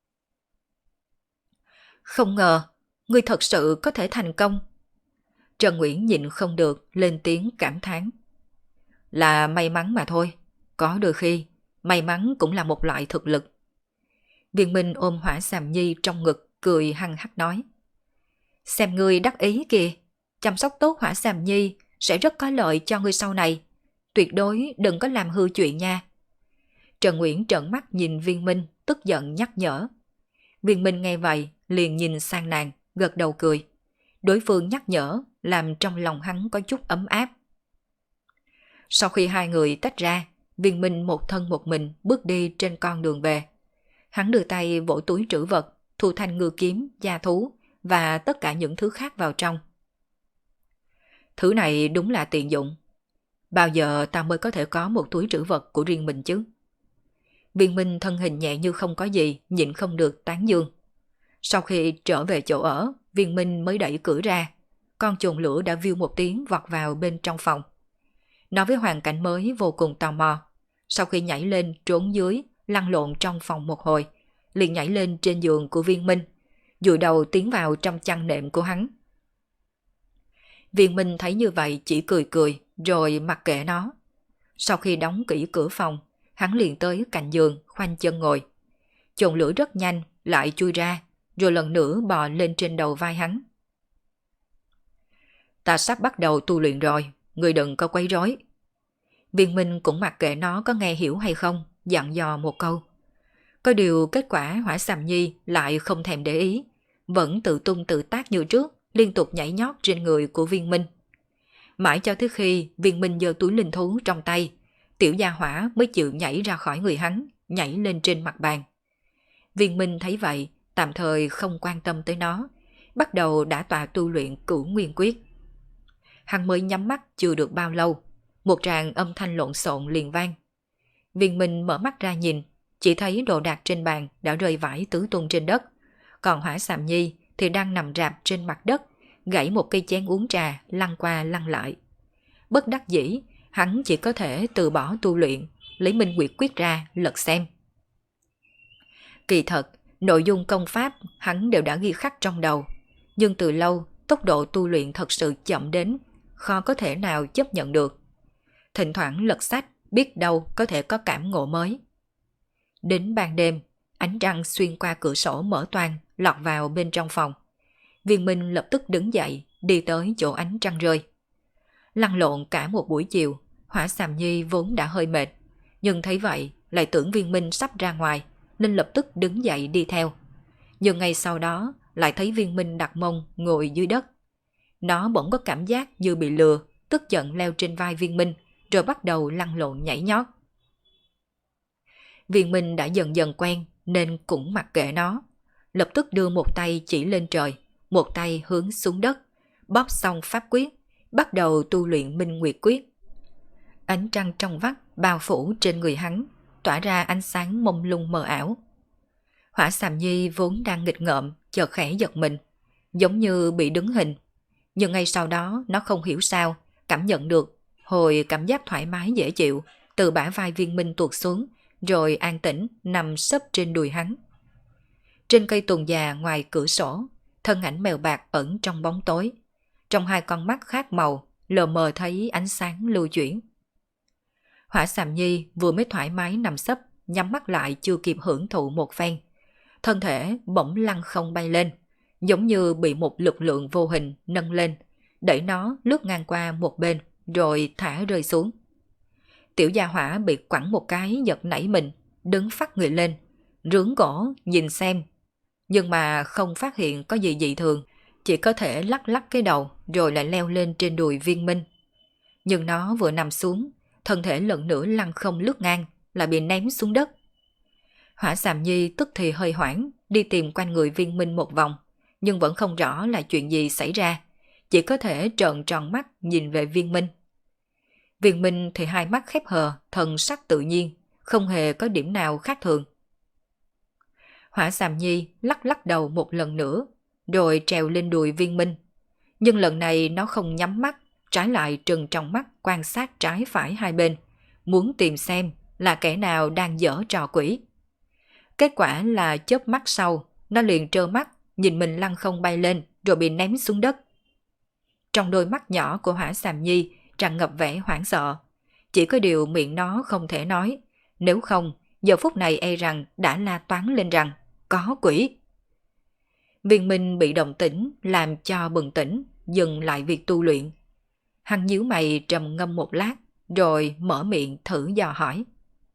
Không ngờ, ngươi thật sự có thể thành công. Trần Nguyễn nhịn không được lên tiếng cảm thán. Là may mắn mà thôi, có đôi khi may mắn cũng là một loại thực lực. Viên Minh ôm hỏa xàm nhi trong ngực cười hăng hắc nói. Xem ngươi đắc ý kìa, chăm sóc tốt hỏa xàm nhi sẽ rất có lợi cho ngươi sau này. Tuyệt đối đừng có làm hư chuyện nha. Trần Nguyễn trợn mắt nhìn Viên Minh tức giận nhắc nhở. Viên Minh nghe vậy liền nhìn sang nàng, gật đầu cười. Đối phương nhắc nhở làm trong lòng hắn có chút ấm áp. Sau khi hai người tách ra, Viên Minh một thân một mình bước đi trên con đường về. Hắn đưa tay vỗ túi trữ vật, thu thanh ngư kiếm, gia thú và tất cả những thứ khác vào trong. Thứ này đúng là tiện dụng. Bao giờ ta mới có thể có một túi trữ vật của riêng mình chứ? Viên Minh thân hình nhẹ như không có gì, nhịn không được tán dương. Sau khi trở về chỗ ở, Viên Minh mới đẩy cửa ra. Con chồn lửa đã viu một tiếng vọt vào bên trong phòng. Nó với hoàn cảnh mới vô cùng tò mò. Sau khi nhảy lên trốn dưới, lăn lộn trong phòng một hồi, liền nhảy lên trên giường của Viên Minh, dụi đầu tiến vào trong chăn nệm của hắn. Viên Minh thấy như vậy chỉ cười cười, rồi mặc kệ nó. Sau khi đóng kỹ cửa phòng, hắn liền tới cạnh giường, khoanh chân ngồi. Chồn lửa rất nhanh, lại chui ra, rồi lần nữa bò lên trên đầu vai hắn. Ta sắp bắt đầu tu luyện rồi, ngươi đừng có quấy rối. Viên Minh cũng mặc kệ nó có nghe hiểu hay không, dặn dò một câu. Có điều kết quả hỏa xàm nhi lại không thèm để ý, vẫn tự tung tự tác như trước, liên tục nhảy nhót trên người của Viên Minh. Mãi cho tới khi Viên Minh giơ túi linh thú trong tay, tiểu gia hỏa mới chịu nhảy ra khỏi người hắn, nhảy lên trên mặt bàn. Viên Minh thấy vậy, tạm thời không quan tâm tới nó, bắt đầu đã tọa tu luyện Cửu Nguyên Quyết. Hắn mới nhắm mắt chưa được bao lâu, một tràng âm thanh lộn xộn liền vang. Viên Minh mở mắt ra nhìn, chỉ thấy đồ đạc trên bàn đã rơi vãi tứ tung trên đất, còn Hỏa Sàm Nhi thì đang nằm rạp trên mặt đất, gãy một cây chén uống trà lăn qua lăn lại. Bất đắc dĩ, hắn chỉ có thể từ bỏ tu luyện, lấy Minh Nguyệt Quyết ra lật xem. Kỳ thật, nội dung công pháp hắn đều đã ghi khắc trong đầu, nhưng từ lâu tốc độ tu luyện thật sự chậm đến, khó có thể nào chấp nhận được. Thỉnh thoảng lật sách, biết đâu có thể có cảm ngộ mới. Đến ban đêm, ánh trăng xuyên qua cửa sổ mở toang, lọt vào bên trong phòng. Viên Minh lập tức đứng dậy, đi tới chỗ ánh trăng rơi. Lăn lộn cả một buổi chiều, Hỏa Sàm Nhi vốn đã hơi mệt, nhưng thấy vậy lại tưởng Viên Minh sắp ra ngoài, nên lập tức đứng dậy đi theo. Nhưng ngay sau đó lại thấy Viên Minh đặt mông ngồi dưới đất. Nó bỗng có cảm giác như bị lừa, tức giận leo trên vai Viên Minh, rồi bắt đầu lăn lộn nhảy nhót. Viên Minh đã dần dần quen nên cũng mặc kệ nó, lập tức đưa một tay chỉ lên trời, một tay hướng xuống đất, bóp xong pháp quyết, bắt đầu tu luyện Minh Nguyệt Quyết. Ánh trăng trong vắt bao phủ trên người hắn, tỏa ra ánh sáng mông lung mờ ảo. Hỏa Sàm Nhi vốn đang nghịch ngợm, chợt khẽ giật mình, giống như bị đứng hình. Nhưng ngay sau đó nó không hiểu sao, cảm nhận được hồi cảm giác thoải mái dễ chịu từ bả vai Viên Minh tuột xuống, rồi an tĩnh nằm sấp trên đùi hắn. Trên cây tùng già ngoài cửa sổ, thân ảnh mèo bạc ẩn trong bóng tối. Trong hai con mắt khác màu, lờ mờ thấy ánh sáng lưu chuyển. Hỏa Sàm Nhi vừa mới thoải mái nằm sấp, nhắm mắt lại chưa kịp hưởng thụ một phen. Thân thể bỗng lăn không bay lên, giống như bị một lực lượng vô hình nâng lên, đẩy nó lướt ngang qua một bên, rồi thả rơi xuống. Tiểu gia hỏa bị quẳng một cái giật nảy mình, đứng phắt người lên, rướn cổ nhìn xem. Nhưng mà không phát hiện có gì dị thường, chỉ có thể lắc lắc cái đầu rồi lại leo lên trên đùi Viên Minh. Nhưng nó vừa nằm xuống, thân thể lần nữa lăn không lướt ngang, lại bị ném xuống đất. Hỏa Sàm Nhi tức thì hơi hoảng, đi tìm quanh người Viên Minh một vòng, nhưng vẫn không rõ là chuyện gì xảy ra, chỉ có thể trợn tròn mắt nhìn về Viên Minh. Viên Minh thì hai mắt khép hờ, thần sắc tự nhiên, không hề có điểm nào khác thường. Hỏa Sàm Nhi lắc lắc đầu một lần nữa, rồi trèo lên đùi Viên Minh. Nhưng lần này nó không nhắm mắt, trái lại trừng trong mắt quan sát trái phải hai bên, muốn tìm xem là kẻ nào đang giở trò quỷ. Kết quả là chớp mắt sau, nó liền trơ mắt, nhìn mình lăn không bay lên rồi bị ném xuống đất. Trong đôi mắt nhỏ của Hỏa Sàm Nhi tràn ngập vẻ hoảng sợ. Chỉ có điều miệng nó không thể nói, nếu không, giờ phút này e rằng đã la toáng lên rằng có quỷ. Viên Minh bị động tĩnh làm cho bừng tỉnh, dừng lại việc tu luyện. Hắn nhíu mày trầm ngâm một lát, rồi mở miệng thử dò hỏi.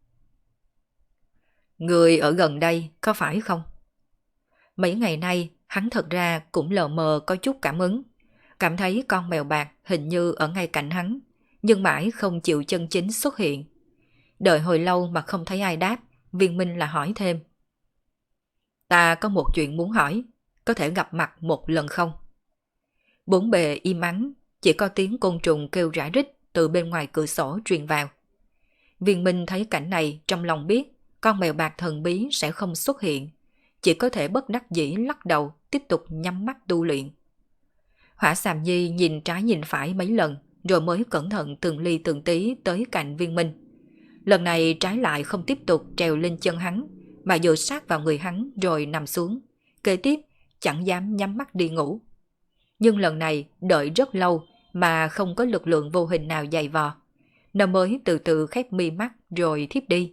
Người ở gần đây có phải không? Mấy ngày nay hắn thật ra cũng lờ mờ có chút cảm ứng, cảm thấy con mèo bạc hình như ở ngay cạnh hắn, nhưng mãi không chịu chân chính xuất hiện. Đợi hồi lâu mà không thấy ai đáp, Viên Minh là hỏi thêm. Ta có một chuyện muốn hỏi, có thể gặp mặt một lần không? Bốn bề im ắng, chỉ có tiếng côn trùng kêu rã rít từ bên ngoài cửa sổ truyền vào. Viên Minh thấy cảnh này trong lòng biết con mèo bạc thần bí sẽ không xuất hiện, chỉ có thể bất đắc dĩ lắc đầu tiếp tục nhắm mắt tu luyện. Hỏa Sàm Nhi nhìn trái nhìn phải mấy lần rồi mới cẩn thận từng ly từng tí tới cạnh Viên Minh. Lần này trái lại không tiếp tục trèo lên chân hắn, mà dựa sát vào người hắn rồi nằm xuống. Kế tiếp chẳng dám nhắm mắt đi ngủ. Nhưng lần này đợi rất lâu mà không có lực lượng vô hình nào dày vò. Nó mới từ từ khép mi mắt rồi thiếp đi.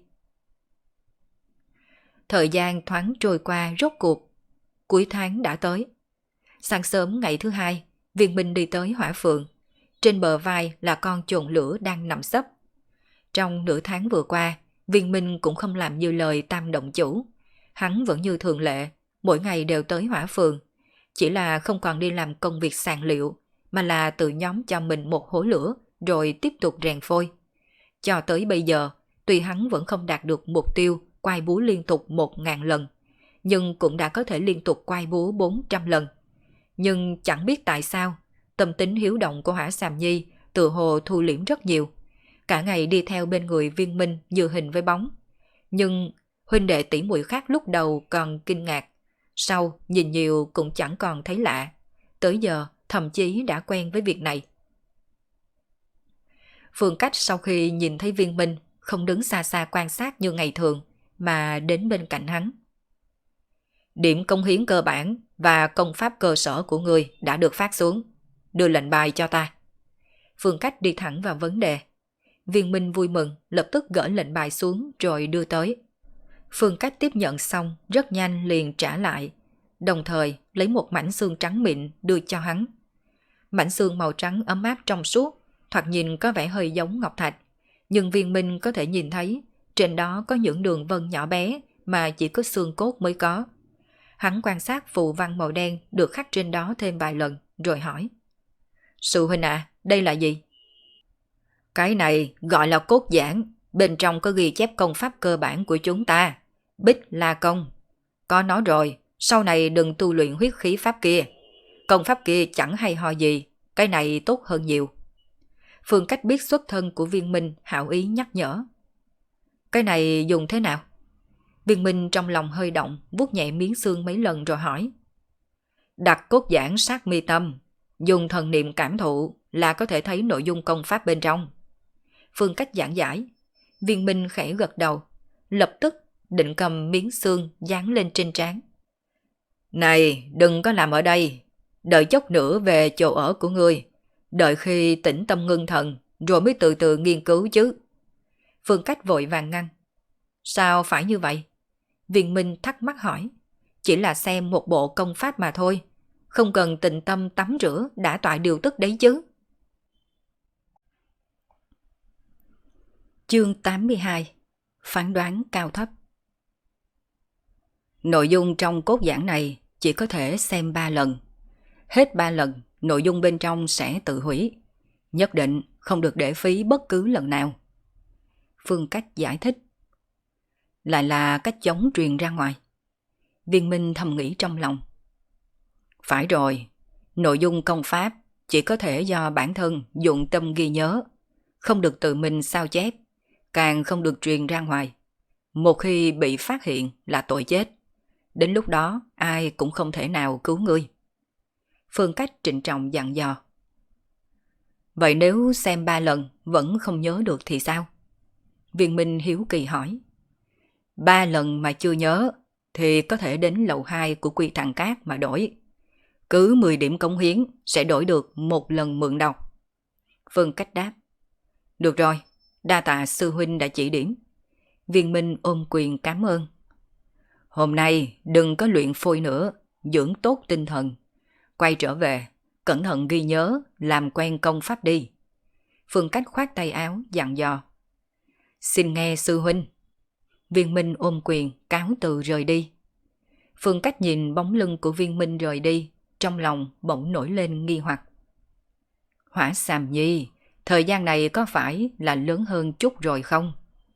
Thời gian thoáng trôi qua rốt cuộc. Cuối tháng đã tới. Sáng sớm ngày thứ hai, Viên Minh đi tới Hỏa Phượng. Trên bờ vai là con trồn lửa đang nằm sấp. Trong nửa tháng vừa qua, Viên Minh cũng không làm như lời Tam động chủ. Hắn vẫn như thường lệ, mỗi ngày đều tới Hỏa Phượng. Chỉ là không còn đi làm công việc sàn liệu, mà là tự nhóm cho mình một hố lửa rồi tiếp tục rèn phôi. Cho tới bây giờ, tuy hắn vẫn không đạt được mục tiêu quay búa liên tục 1000 lần, nhưng cũng đã có thể liên tục quay búa 400 lần. Nhưng chẳng biết tại sao, tâm tính hiếu động của Hỏa Xàm Nhi tự hồ thu liễm rất nhiều. Cả ngày đi theo bên người Viên Minh như hình với bóng. Nhưng huynh đệ tỷ muội khác lúc đầu còn kinh ngạc, sau nhìn nhiều cũng chẳng còn thấy lạ. Tới giờ thậm chí đã quen với việc này. Phương Cách sau khi nhìn thấy Viên Minh không đứng xa xa quan sát như ngày thường, mà đến bên cạnh hắn. Điểm công hiến cơ bản và công pháp cơ sở của ngươi đã được phát xuống. Đưa lệnh bài cho ta. Phương Cách đi thẳng vào vấn đề. Viên Minh vui mừng, lập tức gỡ lệnh bài xuống rồi đưa tới. Phương Cách tiếp nhận xong, rất nhanh liền trả lại, đồng thời lấy một mảnh xương trắng mịn đưa cho hắn. Mảnh xương màu trắng ấm áp trong suốt, thoạt nhìn có vẻ hơi giống ngọc thạch, nhưng Viên Minh có thể nhìn thấy trên đó có những đường vân nhỏ bé mà chỉ có xương cốt mới có. Hắn quan sát phù văn màu đen được khắc trên đó thêm vài lần, rồi hỏi. Sư huynh à, đây là gì? Cái này gọi là cốt giảng, bên trong có ghi chép công pháp cơ bản của chúng ta, Bích La Công. Có nó rồi, sau này đừng tu luyện huyết khí pháp kia. Công pháp kia chẳng hay ho gì, cái này tốt hơn nhiều. Phương Cách biết xuất thân của Viên Minh hảo ý nhắc nhở. Cái này dùng thế nào? Viên Minh trong lòng hơi động, vuốt nhẹ miếng xương mấy lần rồi hỏi. Đặt cốt giảng sát mi tâm, dùng thần niệm cảm thụ là có thể thấy nội dung công pháp bên trong. Phương Cách giảng giải. Viên Minh khẽ gật đầu, lập tức định cầm miếng xương dán lên trên trán. Này, đừng có làm ở đây, đợi chốc nữa về chỗ ở của ngươi, đợi khi tĩnh tâm ngưng thần rồi mới từ từ nghiên cứu chứ. Phương Cách vội vàng ngăn. Sao phải như vậy? Viên Minh thắc mắc hỏi. Chỉ là xem một bộ công pháp mà thôi, không cần tịnh tâm tắm rửa đã tọa điều tức đấy chứ. Chương 82. Phán đoán cao thấp. Nội dung trong cốt giảng này chỉ có thể xem 3 lần. Hết 3 lần, nội dung bên trong sẽ tự hủy. Nhất định không được để phí bất cứ lần nào. Phương Cách giải thích. Lại là cách chống truyền ra ngoài. Viên Minh thầm nghĩ trong lòng. Phải rồi, nội dung công pháp chỉ có thể do bản thân dụng tâm ghi nhớ, không được tự mình sao chép, càng không được truyền ra ngoài. Một khi bị phát hiện là tội chết. Đến lúc đó ai cũng không thể nào cứu ngươi. Phương Cách trịnh trọng dặn dò. Vậy nếu xem 3 lần vẫn không nhớ được thì sao? Viên Minh hiếu kỳ hỏi. 3 lần mà chưa nhớ thì có thể đến lầu 2 của Quy Thằng Cát mà đổi. Cứ 10 điểm cống hiến sẽ đổi được 1 lần mượn đọc. Phương Cách đáp. Được rồi, đa tạ sư huynh đã chỉ điểm. Viên Minh ôm quyền cảm ơn. Hôm nay đừng có luyện phôi nữa, dưỡng tốt tinh thần. Quay trở về, cẩn thận ghi nhớ, làm quen công pháp đi. Phương Cách khoát tay áo dặn dò. Xin nghe sư huynh. Viên Minh ôm quyền cáo từ rời đi. Phương Cách nhìn bóng lưng của Viên Minh rời đi, trong lòng bỗng nổi lên nghi hoặc. Hỏa Xàm Nhi, thời gian này có phải là lớn hơn chút rồi không?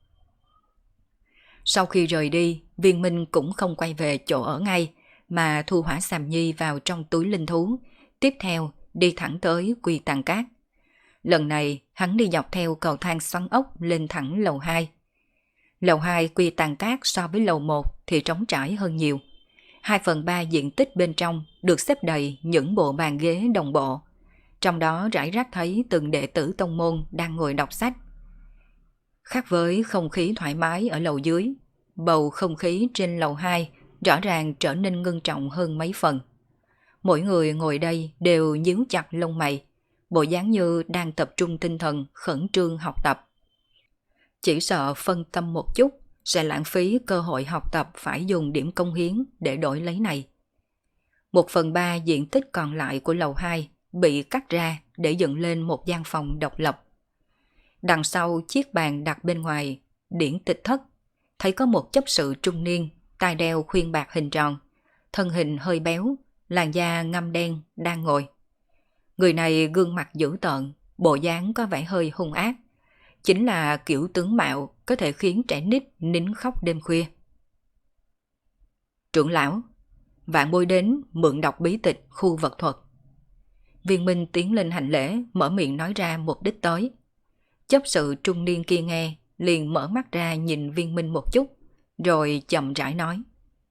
Sau khi rời đi, Viên Minh cũng không quay về chỗ ở ngay, mà thu Hỏa Xàm Nhi vào trong túi linh thú, tiếp theo đi thẳng tới Quy Tàng Cát. Lần này hắn đi dọc theo cầu thang xoắn ốc lên thẳng lầu 2. Lầu 2 Quy Tàng Cát so với lầu 1 thì trống trải hơn nhiều. 2/3 diện tích bên trong được xếp đầy những bộ bàn ghế đồng bộ. Trong đó rải rác thấy từng đệ tử tông môn đang ngồi đọc sách. Khác với không khí thoải mái ở lầu dưới, bầu không khí trên lầu 2 rõ ràng trở nên ngưng trọng hơn mấy phần. Mỗi người ngồi đây đều nhíu chặt lông mày, bộ dáng như đang tập trung tinh thần khẩn trương học tập. Chỉ sợ phân tâm một chút sẽ lãng phí cơ hội học tập phải dùng điểm công hiến để đổi lấy này. 1/3 diện tích còn lại của lầu 2 bị cắt ra để dựng lên một gian phòng độc lập. Đằng sau chiếc bàn đặt bên ngoài điển tịch thất, thấy có một chấp sự trung niên, tai đeo khuyên bạc hình tròn, thân hình hơi béo, làn da ngăm đen đang ngồi. Người này gương mặt dữ tợn, bộ dáng có vẻ hơi hung ác. Chính là kiểu tướng mạo có thể khiến trẻ nít nín khóc đêm khuya. Trưởng lão, vạn bối đến mượn đọc bí tịch khu vật thuật. Viên Minh tiến lên hành lễ, mở miệng nói ra mục đích tới. Chấp sự trung niên kia nghe, liền mở mắt ra nhìn Viên Minh một chút, rồi chậm rãi nói.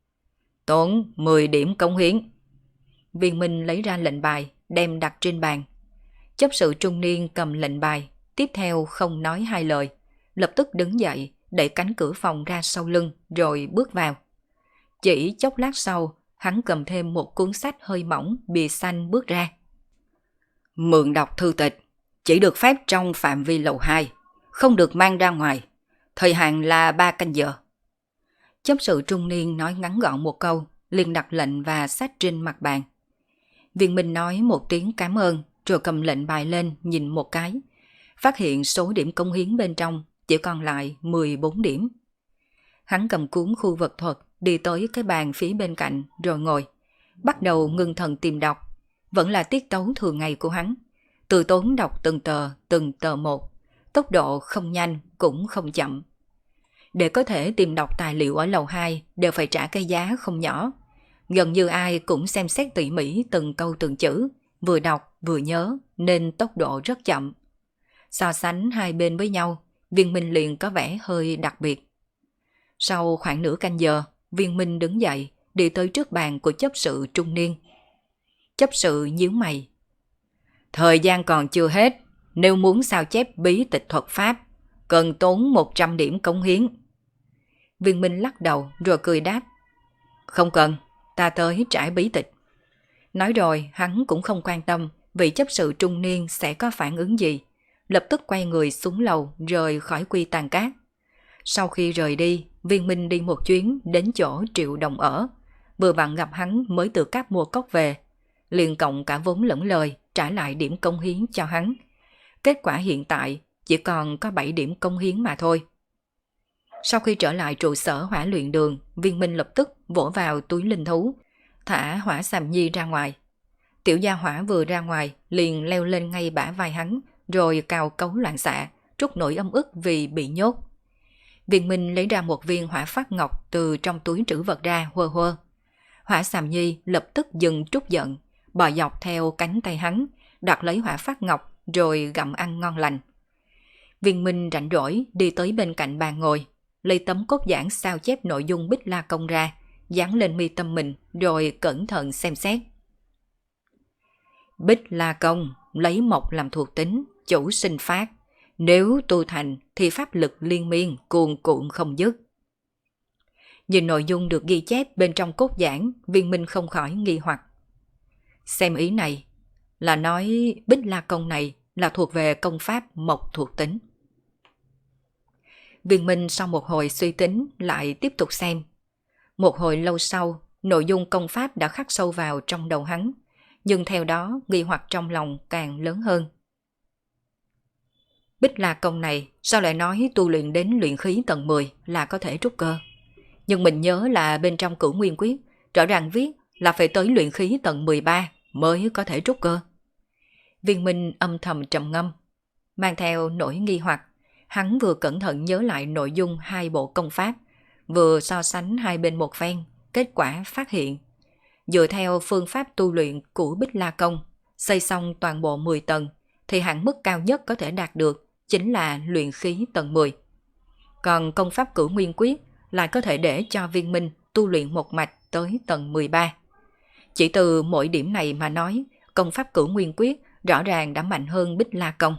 Tốn 10 điểm công hiến. Viên Minh lấy ra lệnh bài, đem đặt trên bàn. Chấp sự trung niên cầm lệnh bài, tiếp theo không nói hai lời, lập tức đứng dậy, đẩy cánh cửa phòng ra sau lưng, rồi bước vào. Chỉ chốc lát sau, hắn cầm thêm một cuốn sách hơi mỏng, bìa xanh bước ra. Mượn đọc thư tịch, chỉ được phép trong phạm vi lầu 2, không được mang ra ngoài. Thời hạn là 3 canh giờ. Chấp sự trung niên nói ngắn gọn một câu, liền đặt lệnh và sách trên mặt bàn. Viên Minh nói một tiếng cảm ơn, rồi cầm lệnh bài lên nhìn một cái. Phát hiện số điểm công hiến bên trong chỉ còn lại 14 điểm. Hắn cầm cuốn khu vật thuật, đi tới cái bàn phía bên cạnh rồi ngồi. Bắt đầu ngưng thần tìm đọc. Vẫn là tiết tấu thường ngày của hắn. Từ tốn đọc từng tờ một. Tốc độ không nhanh cũng không chậm. Để có thể tìm đọc tài liệu ở lầu 2 đều phải trả cái giá không nhỏ. Gần như ai cũng xem xét tỉ mỉ từng câu từng chữ, vừa đọc vừa nhớ nên tốc độ rất chậm. So sánh hai bên với nhau, Viên Minh liền có vẻ hơi đặc biệt. Sau khoảng nửa canh giờ, Viên Minh đứng dậy, đi tới trước bàn của chấp sự trung niên. Chấp sự nhíu mày. Thời gian còn chưa hết, nếu muốn sao chép bí tịch thuật pháp, cần tốn 100 điểm cống hiến. Viên Minh lắc đầu rồi cười đáp. Không cần, ta tới trải bí tịch. Nói rồi hắn cũng không quan tâm vị chấp sự trung niên sẽ có phản ứng gì. Lập tức quay người xuống lầu rời khỏi Quy Tàn Cát. Sau khi rời đi, Viên Minh đi một chuyến đến chỗ Triệu Đồng ở. Vừa vặn gặp hắn mới từ Cáp mua cốc về. Liền cộng cả vốn lẫn lời trả lại điểm công hiến cho hắn. Kết quả hiện tại chỉ còn có 7 điểm công hiến mà thôi. Sau khi trở lại trụ sở Hỏa Luyện Đường, Viên Minh lập tức vỗ vào túi linh thú, thả Hỏa Sàm Nhi ra ngoài. Tiểu gia hỏa vừa ra ngoài liền leo lên ngay bả vai hắn, rồi cào cấu loạn xạ, trút nỗi âm ức vì bị nhốt. Viên Minh lấy ra một viên hỏa phát ngọc từ trong túi trữ vật ra hơ hơ. Hỏa Sàm Nhi lập tức dừng trút giận, bò dọc theo cánh tay hắn, đặt lấy hỏa phát ngọc rồi gặm ăn ngon lành. Viên Minh rảnh rỗi đi tới bên cạnh bàn ngồi, lấy tấm cốt giảng sao chép nội dung Bích La Công ra, dán lên mi tâm mình rồi cẩn thận xem xét. Bích La Công lấy mộc làm thuộc tính, chủ sinh phát. Nếu tu thành thì pháp lực liên miên, cuồn cuộn không dứt. Nhìn nội dung được ghi chép bên trong cốt giảng, Viên Minh không khỏi nghi hoặc. Xem ý này là nói Bích La Công này là thuộc về công pháp mộc thuộc tính. Viên Minh sau một hồi suy tính lại tiếp tục xem. Một hồi lâu sau, nội dung công pháp đã khắc sâu vào trong đầu hắn, nhưng theo đó nghi hoặc trong lòng càng lớn hơn. Bích La Công này sao lại nói tu luyện đến luyện khí tầng 10 là có thể trúc cơ? Nhưng mình nhớ là bên trong Cửu Nguyên Quyết rõ ràng viết là phải tới luyện khí tầng 13 mới có thể trúc cơ. Viên Minh âm thầm trầm ngâm, mang theo nỗi nghi hoặc, hắn vừa cẩn thận nhớ lại nội dung hai bộ công pháp, vừa so sánh hai bên một phen, kết quả phát hiện. Dựa theo phương pháp tu luyện của Bích La Công, xây xong toàn bộ 10 tầng, thì hạn mức cao nhất có thể đạt được chính là luyện khí tầng 10. Còn công pháp Cửu Nguyên Quyết lại có thể để cho Viên Minh tu luyện một mạch tới tầng 13. Chỉ từ mỗi điểm này mà nói, công pháp Cửu Nguyên Quyết rõ ràng đã mạnh hơn Bích La Công.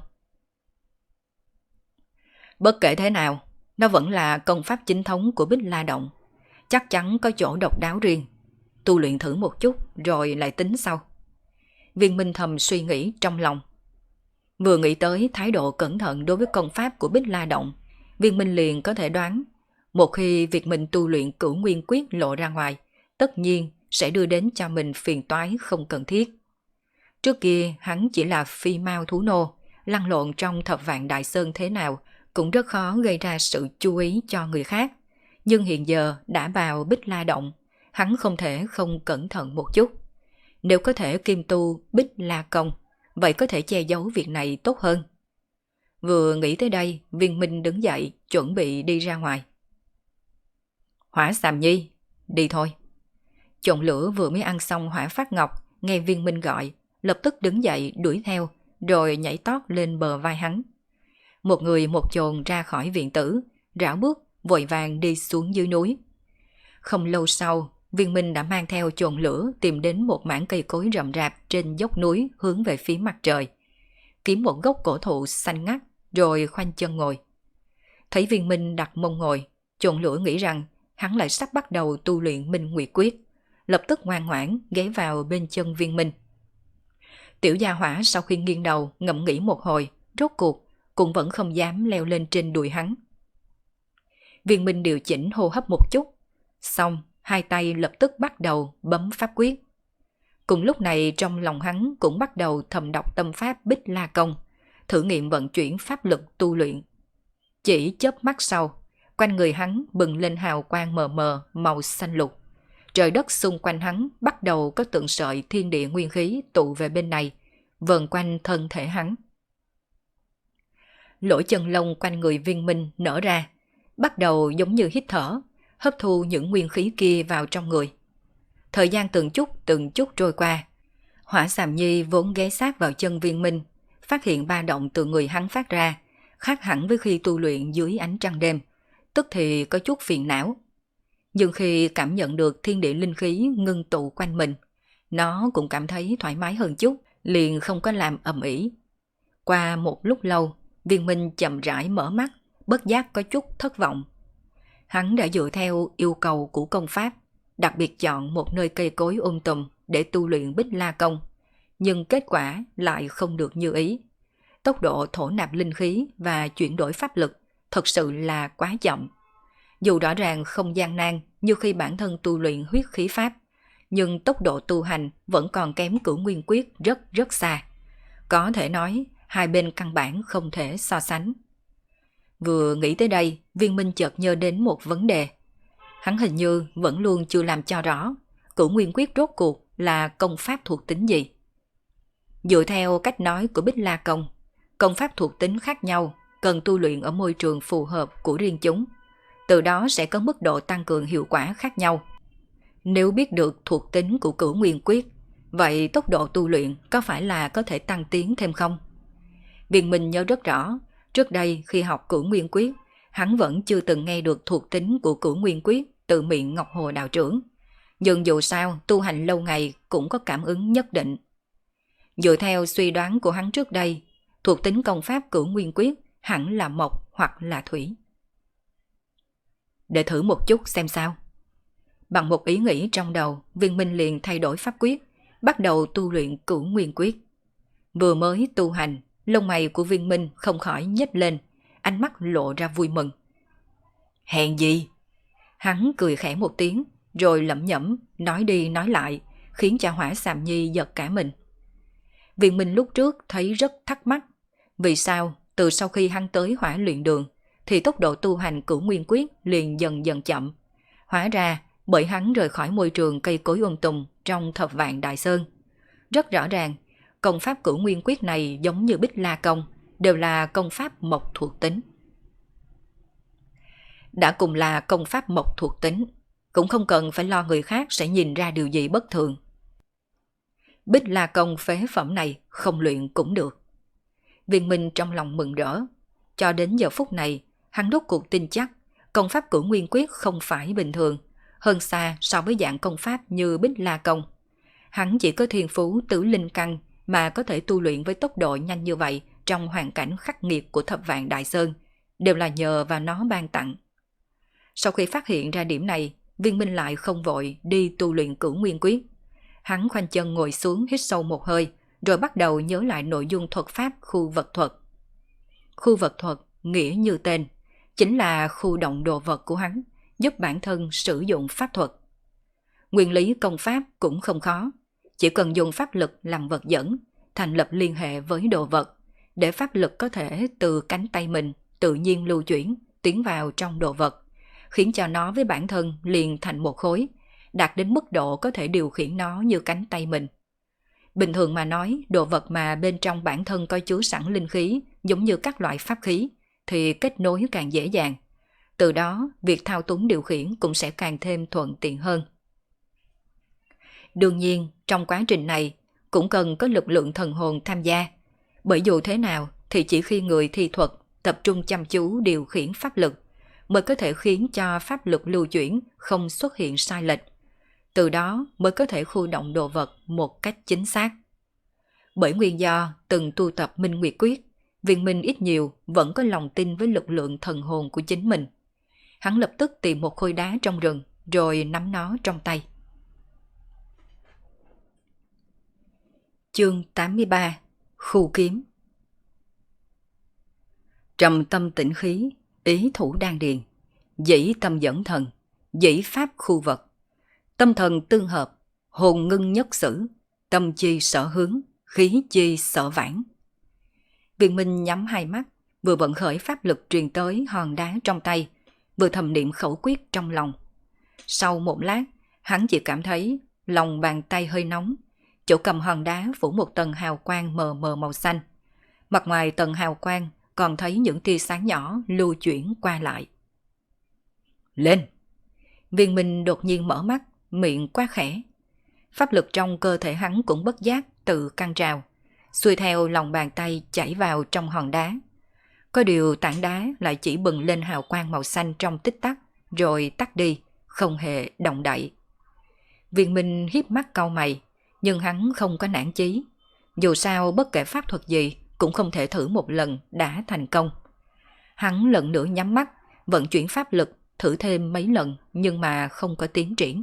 Bất kể thế nào, nó vẫn là công pháp chính thống của Bích La Động. Chắc chắn có chỗ độc đáo riêng. Tu luyện thử một chút rồi lại tính sau. Viên Minh thầm suy nghĩ trong lòng. Vừa nghĩ tới thái độ cẩn thận đối với công pháp của Bích La Động, Viên Minh liền có thể đoán, một khi việc mình tu luyện Cửu Nguyên Quyết lộ ra ngoài, tất nhiên sẽ đưa đến cho mình phiền toái không cần thiết. Trước kia hắn chỉ là phi mao thú nô, lăn lộn trong Thập Vạn Đại Sơn thế nào cũng rất khó gây ra sự chú ý cho người khác. Nhưng hiện giờ đã vào Bích La Động, hắn không thể không cẩn thận một chút. Nếu có thể kim tu Bích La Công, vậy có thể che giấu việc này tốt hơn. Vừa nghĩ tới đây, Viên Minh đứng dậy, chuẩn bị đi ra ngoài. Hỏa Sàm Nhi, đi thôi. Chọn lửa vừa mới ăn xong Hỏa Phát Ngọc nghe Viên Minh gọi, lập tức đứng dậy đuổi theo, rồi nhảy tót lên bờ vai hắn. Một người một chồn ra khỏi viện tử, rảo bước vội vàng đi xuống dưới núi. Không lâu sau, Viên Minh đã mang theo chồn lửa tìm đến một mảng cây cối rậm rạp trên dốc núi hướng về phía mặt trời. Kiếm một gốc cổ thụ xanh ngắt rồi khoanh chân ngồi. Thấy Viên Minh đặt mông ngồi, chồn lửa nghĩ rằng hắn lại sắp bắt đầu tu luyện Minh Nguyệt Quyết, lập tức ngoan ngoãn ghé vào bên chân Viên Minh. Tiểu gia hỏa sau khi nghiêng đầu ngẫm nghĩ một hồi, rốt cuộc cũng vẫn không dám leo lên trên đùi hắn. Viên Minh điều chỉnh hô hấp một chút, xong hai tay lập tức bắt đầu bấm pháp quyết. Cùng lúc này trong lòng hắn cũng bắt đầu thầm đọc tâm pháp Bích La Công, thử nghiệm vận chuyển pháp lực tu luyện. Chỉ chớp mắt sau, quanh người hắn bừng lên hào quang mờ mờ màu xanh lục. Trời đất xung quanh hắn bắt đầu có từng sợi thiên địa nguyên khí tụ về bên này, vờn quanh thân thể hắn. Lỗ chân lông quanh người Viên Minh nở ra, bắt đầu giống như hít thở, hấp thu những nguyên khí kia vào trong người. Thời gian từng chút trôi qua, Hỏa Xàm Nhi vốn ghé sát vào chân Viên Minh, phát hiện ba động từ người hắn phát ra, khác hẳn với khi tu luyện dưới ánh trăng đêm, tức thì có chút phiền não. Nhưng khi cảm nhận được thiên địa linh khí ngưng tụ quanh mình, nó cũng cảm thấy thoải mái hơn chút, liền không có làm ầm ĩ. Qua một lúc lâu, Viên Minh chậm rãi mở mắt, bất giác có chút thất vọng. Hắn đã dựa theo yêu cầu của công pháp, đặc biệt chọn một nơi cây cối tùm để tu luyện Bích La Công, nhưng kết quả lại không được như ý. Tốc độ thổ nạp linh khí và chuyển đổi pháp lực thật sự là quá chậm. Dù rõ ràng không gian nan như khi bản thân tu luyện huyết khí pháp, nhưng tốc độ tu hành vẫn còn kém Cửu Nguyên Quyết rất xa. Có thể nói, hai bên căn bản không thể so sánh. Vừa nghĩ tới đây, Viên Minh chợt nhớ đến một vấn đề. Hắn hình như vẫn luôn chưa làm cho rõ Cửu Nguyên Quyết rốt cuộc là công pháp thuộc tính gì. Dựa theo cách nói của Bích La Công, công pháp thuộc tính khác nhau cần tu luyện ở môi trường phù hợp của riêng chúng, từ đó sẽ có mức độ tăng cường hiệu quả khác nhau. Nếu biết được thuộc tính của Cửu Nguyên Quyết, vậy tốc độ tu luyện có phải là có thể tăng tiến thêm không? Viên Minh nhớ rất rõ, trước đây khi học Cửu Nguyên Quyết, hắn vẫn chưa từng nghe được thuộc tính của Cửu Nguyên Quyết từ miệng Ngọc Hồ đạo trưởng. Nhưng dù sao, tu hành lâu ngày cũng có cảm ứng nhất định. Dựa theo suy đoán của hắn trước đây, thuộc tính công pháp Cửu Nguyên Quyết hẳn là mộc hoặc là thủy. Để thử một chút xem sao. Bằng một ý nghĩ trong đầu, Viên Minh liền thay đổi pháp quyết, bắt đầu tu luyện Cửu Nguyên Quyết. Vừa mới tu hành, lông mày của Viên Minh không khỏi nhếch lên, ánh mắt lộ ra vui mừng. Hèn gì? Hắn cười khẽ một tiếng, rồi lẩm nhẩm, nói đi nói lại, khiến cho Hỏa Xàm Nhi giật cả mình. Viên Minh lúc trước thấy rất thắc mắc, vì sao từ sau khi hắn tới Hỏa Luyện Đường, thì tốc độ tu hành Cửu Nguyên Quyết liền dần dần chậm. Hóa ra bởi hắn rời khỏi môi trường cây cối tùng trong Thập Vạn Đại Sơn. Rất rõ ràng, công pháp Cửu Nguyên Quyết này giống như Bích La Công, đều là công pháp mộc thuộc tính. Đã cùng là công pháp mộc thuộc tính, cũng không cần phải lo người khác sẽ nhìn ra điều gì bất thường. Bích La Công phế phẩm này không luyện cũng được. Viên Minh trong lòng mừng rỡ. Cho đến giờ phút này, hắn rốt cuộc tin chắc công pháp Cửu Nguyên Quyết không phải bình thường, hơn xa so với dạng công pháp như Bích La Công. Hắn chỉ có thiên phú tứ linh căn mà có thể tu luyện với tốc độ nhanh như vậy trong hoàn cảnh khắc nghiệt của Thập Vạn Đại Sơn, đều là nhờ vào nó ban tặng. Sau khi phát hiện ra điểm này, Viên Minh lại không vội đi tu luyện Cửu Nguyên Quyết. Hắn khoanh chân ngồi xuống hít sâu một hơi, rồi bắt đầu nhớ lại nội dung thuật pháp khu vật thuật. Khu vật thuật nghĩa như tên, chính là khu động đồ vật của hắn, giúp bản thân sử dụng pháp thuật. Nguyên lý công pháp cũng không khó, chỉ cần dùng pháp lực làm vật dẫn, thành lập liên hệ với đồ vật, để pháp lực có thể từ cánh tay mình tự nhiên lưu chuyển, tiến vào trong đồ vật, khiến cho nó với bản thân liền thành một khối, đạt đến mức độ có thể điều khiển nó như cánh tay mình. Bình thường mà nói, đồ vật mà bên trong bản thân có chứa sẵn linh khí, giống như các loại pháp khí, thì kết nối càng dễ dàng. Từ đó, việc thao túng điều khiển cũng sẽ càng thêm thuận tiện hơn. Đương nhiên, trong quá trình này cũng cần có lực lượng thần hồn tham gia, bởi dù thế nào thì chỉ khi người thi thuật tập trung chăm chú điều khiển pháp lực mới có thể khiến cho pháp lực lưu chuyển không xuất hiện sai lệch, từ đó mới có thể khu động đồ vật một cách chính xác. Bởi nguyên do từng tu tập Minh Nguyệt Quyết, Viên Minh ít nhiều vẫn có lòng tin với lực lượng thần hồn của chính mình. Hắn lập tức tìm một khối đá trong rừng rồi nắm nó trong tay. Chương 83: Khu kiếm. Trầm tâm tĩnh khí, ý thủ đan điền, dĩ tâm dẫn thần, dĩ pháp khu vật. Tâm thần tương hợp, hồn ngưng nhất sử, tâm chi sở hướng, khí chi sở vãng. Viên Minh nhắm hai mắt, vừa vận khởi pháp lực truyền tới hòn đá trong tay, vừa thầm niệm khẩu quyết trong lòng. Sau một lát, hắn chỉ cảm thấy lòng bàn tay hơi nóng, chỗ cầm hòn đá phủ một tầng hào quang mờ mờ màu xanh. Mặt ngoài tầng hào quang còn thấy những tia sáng nhỏ lưu chuyển qua lại. Lên! Viên Minh đột nhiên mở mắt, miệng quát khẽ. Pháp lực trong cơ thể hắn cũng bất giác tự căng trào, xuôi theo lòng bàn tay chảy vào trong hòn đá. Có điều tảng đá lại chỉ bừng lên hào quang màu xanh trong tích tắc, rồi tắt đi, không hề động đậy. Viên Minh hiếp mắt cau mày, nhưng hắn không có nản chí. Dù sao bất kể pháp thuật gì cũng không thể thử một lần đã thành công. Hắn lần nữa nhắm mắt, vận chuyển pháp lực, thử thêm mấy lần nhưng mà không có tiến triển.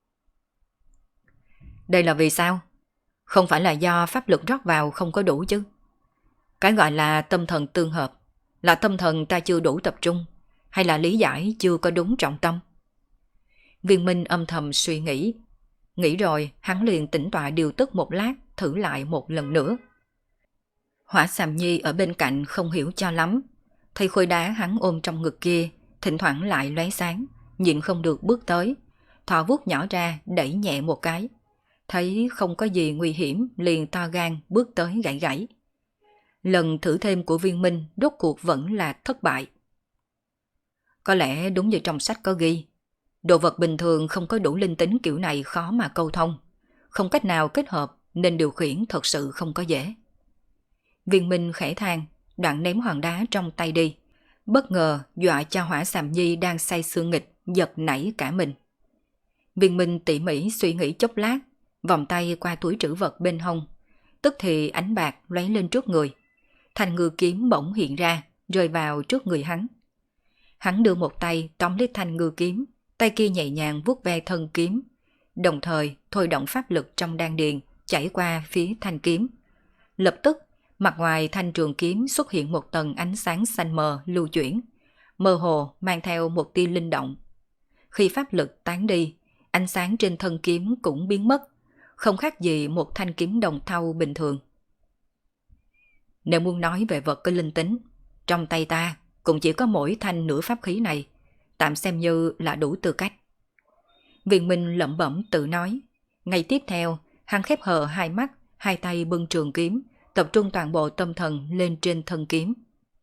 Đây là vì sao? Không phải là do pháp lực rót vào không có đủ chứ? Cái gọi là tâm thần tương hợp là tâm thần ta chưa đủ tập trung, hay là lý giải chưa có đúng trọng tâm? Viên Minh âm thầm suy nghĩ. Nghĩ rồi hắn liền tĩnh tọa điều tức một lát, thử lại một lần nữa. Hỏa Sàm Nhi ở bên cạnh không hiểu cho lắm, thấy khối đá hắn ôm trong ngực kia thỉnh thoảng lại lóe sáng, nhịn không được bước tới, thò vuốt nhỏ ra đẩy nhẹ một cái. Thấy không có gì nguy hiểm liền to gan bước tới gãy gãy. Lần thử thêm của Viên Minh rốt cuộc vẫn là thất bại. Có lẽ đúng như trong sách có ghi, đồ vật bình thường không có đủ linh tính kiểu này khó mà câu thông, không cách nào kết hợp nên điều khiển thật sự không có dễ. Viên Minh khẽ than, đoạn ném hòn đá trong tay đi, bất ngờ dọa cho Hỏa Sàm Nhi đang say sưa nghịch giật nảy cả mình. Viên Minh tỉ mỉ suy nghĩ chốc lát, vòng tay qua túi trữ vật bên hông, tức thì ánh bạc lóe lên trước người. Thanh ngư kiếm bỗng hiện ra, rơi vào trước người hắn. Hắn đưa một tay tóm lấy thanh ngư kiếm, tay kia nhẹ nhàng vuốt ve thân kiếm, đồng thời thôi động pháp lực trong đan điền chảy qua phía thanh kiếm. Lập tức, mặt ngoài thanh trường kiếm xuất hiện một tầng ánh sáng xanh mờ lưu chuyển, mơ hồ mang theo một tia linh động. Khi pháp lực tán đi, ánh sáng trên thân kiếm cũng biến mất, không khác gì một thanh kiếm đồng thau bình thường. Nếu muốn nói về vật có linh tính, trong tay ta cũng chỉ có mỗi thanh nửa pháp khí này, tạm xem như là đủ tư cách. Viên Minh lẩm bẩm tự nói. Ngay tiếp theo, hắn khép hờ hai mắt, hai tay bưng trường kiếm, tập trung toàn bộ tâm thần lên trên thân kiếm.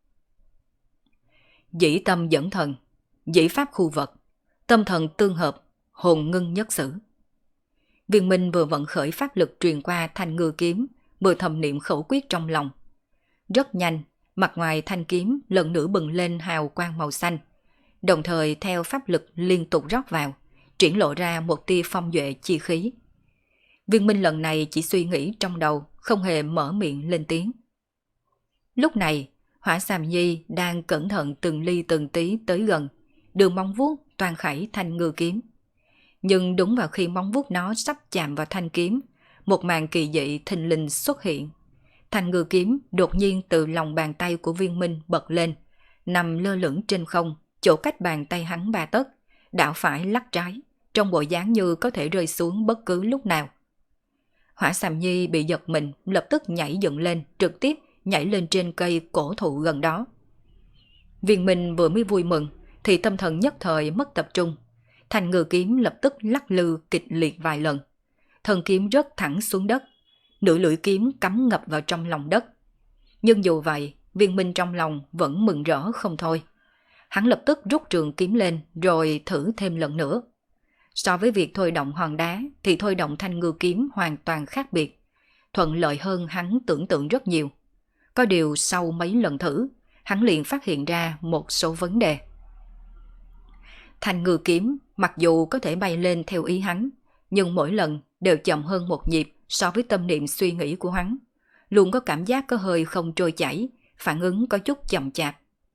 Dĩ tâm dẫn thần, dĩ pháp khu vật, tâm thần tương hợp, hồn ngưng nhất sử. Viên Minh vừa vận khởi pháp lực truyền qua thanh ngư kiếm, vừa thầm niệm khẩu quyết trong lòng. Rất nhanh, mặt ngoài thanh kiếm lần nữa bừng lên hào quang màu xanh, đồng thời theo pháp lực liên tục rót vào, triển lộ ra một tia phong duệ chi khí. Viên Minh lần này chỉ suy nghĩ trong đầu, không hề mở miệng lên tiếng. Lúc này, Hỏa Sàm Nhi đang cẩn thận từng ly từng tí tới gần, đưa móng vuốt toàn khẩy thanh ngư kiếm. Nhưng đúng vào khi móng vuốt nó sắp chạm vào thanh kiếm, một màn kỳ dị thình lình xuất hiện. Thanh ngư kiếm đột nhiên từ lòng bàn tay của Viên Minh bật lên, nằm lơ lửng trên không, chỗ cách bàn tay hắn 3 tấc, đảo phải lắc trái, trong bộ dáng như có thể rơi xuống bất cứ lúc nào. Hỏa Sàm Nhi bị giật mình, lập tức nhảy dựng lên, trực tiếp nhảy lên trên cây cổ thụ gần đó. Viên Minh vừa mới vui mừng, thì tâm thần nhất thời mất tập trung. Thanh ngư kiếm lập tức lắc lư kịch liệt vài lần. Thân kiếm rớt thẳng xuống đất, nửa lưỡi kiếm cắm ngập vào trong lòng đất. Nhưng dù vậy, Viên Minh trong lòng vẫn mừng rỡ không thôi. Hắn lập tức rút trường kiếm lên rồi thử thêm lần nữa. So với việc thôi động hòn đá thì thôi động thanh ngư kiếm hoàn toàn khác biệt, thuận lợi hơn hắn tưởng tượng rất nhiều. Có điều sau mấy lần thử, hắn liền phát hiện ra một số vấn đề. Thanh ngư kiếm mặc dù có thể bay lên theo ý hắn, nhưng mỗi lần đều chậm hơn một nhịp so với tâm niệm suy nghĩ của hắn. Luôn có cảm giác có hơi không trôi chảy, phản ứng có chút chậm chạp.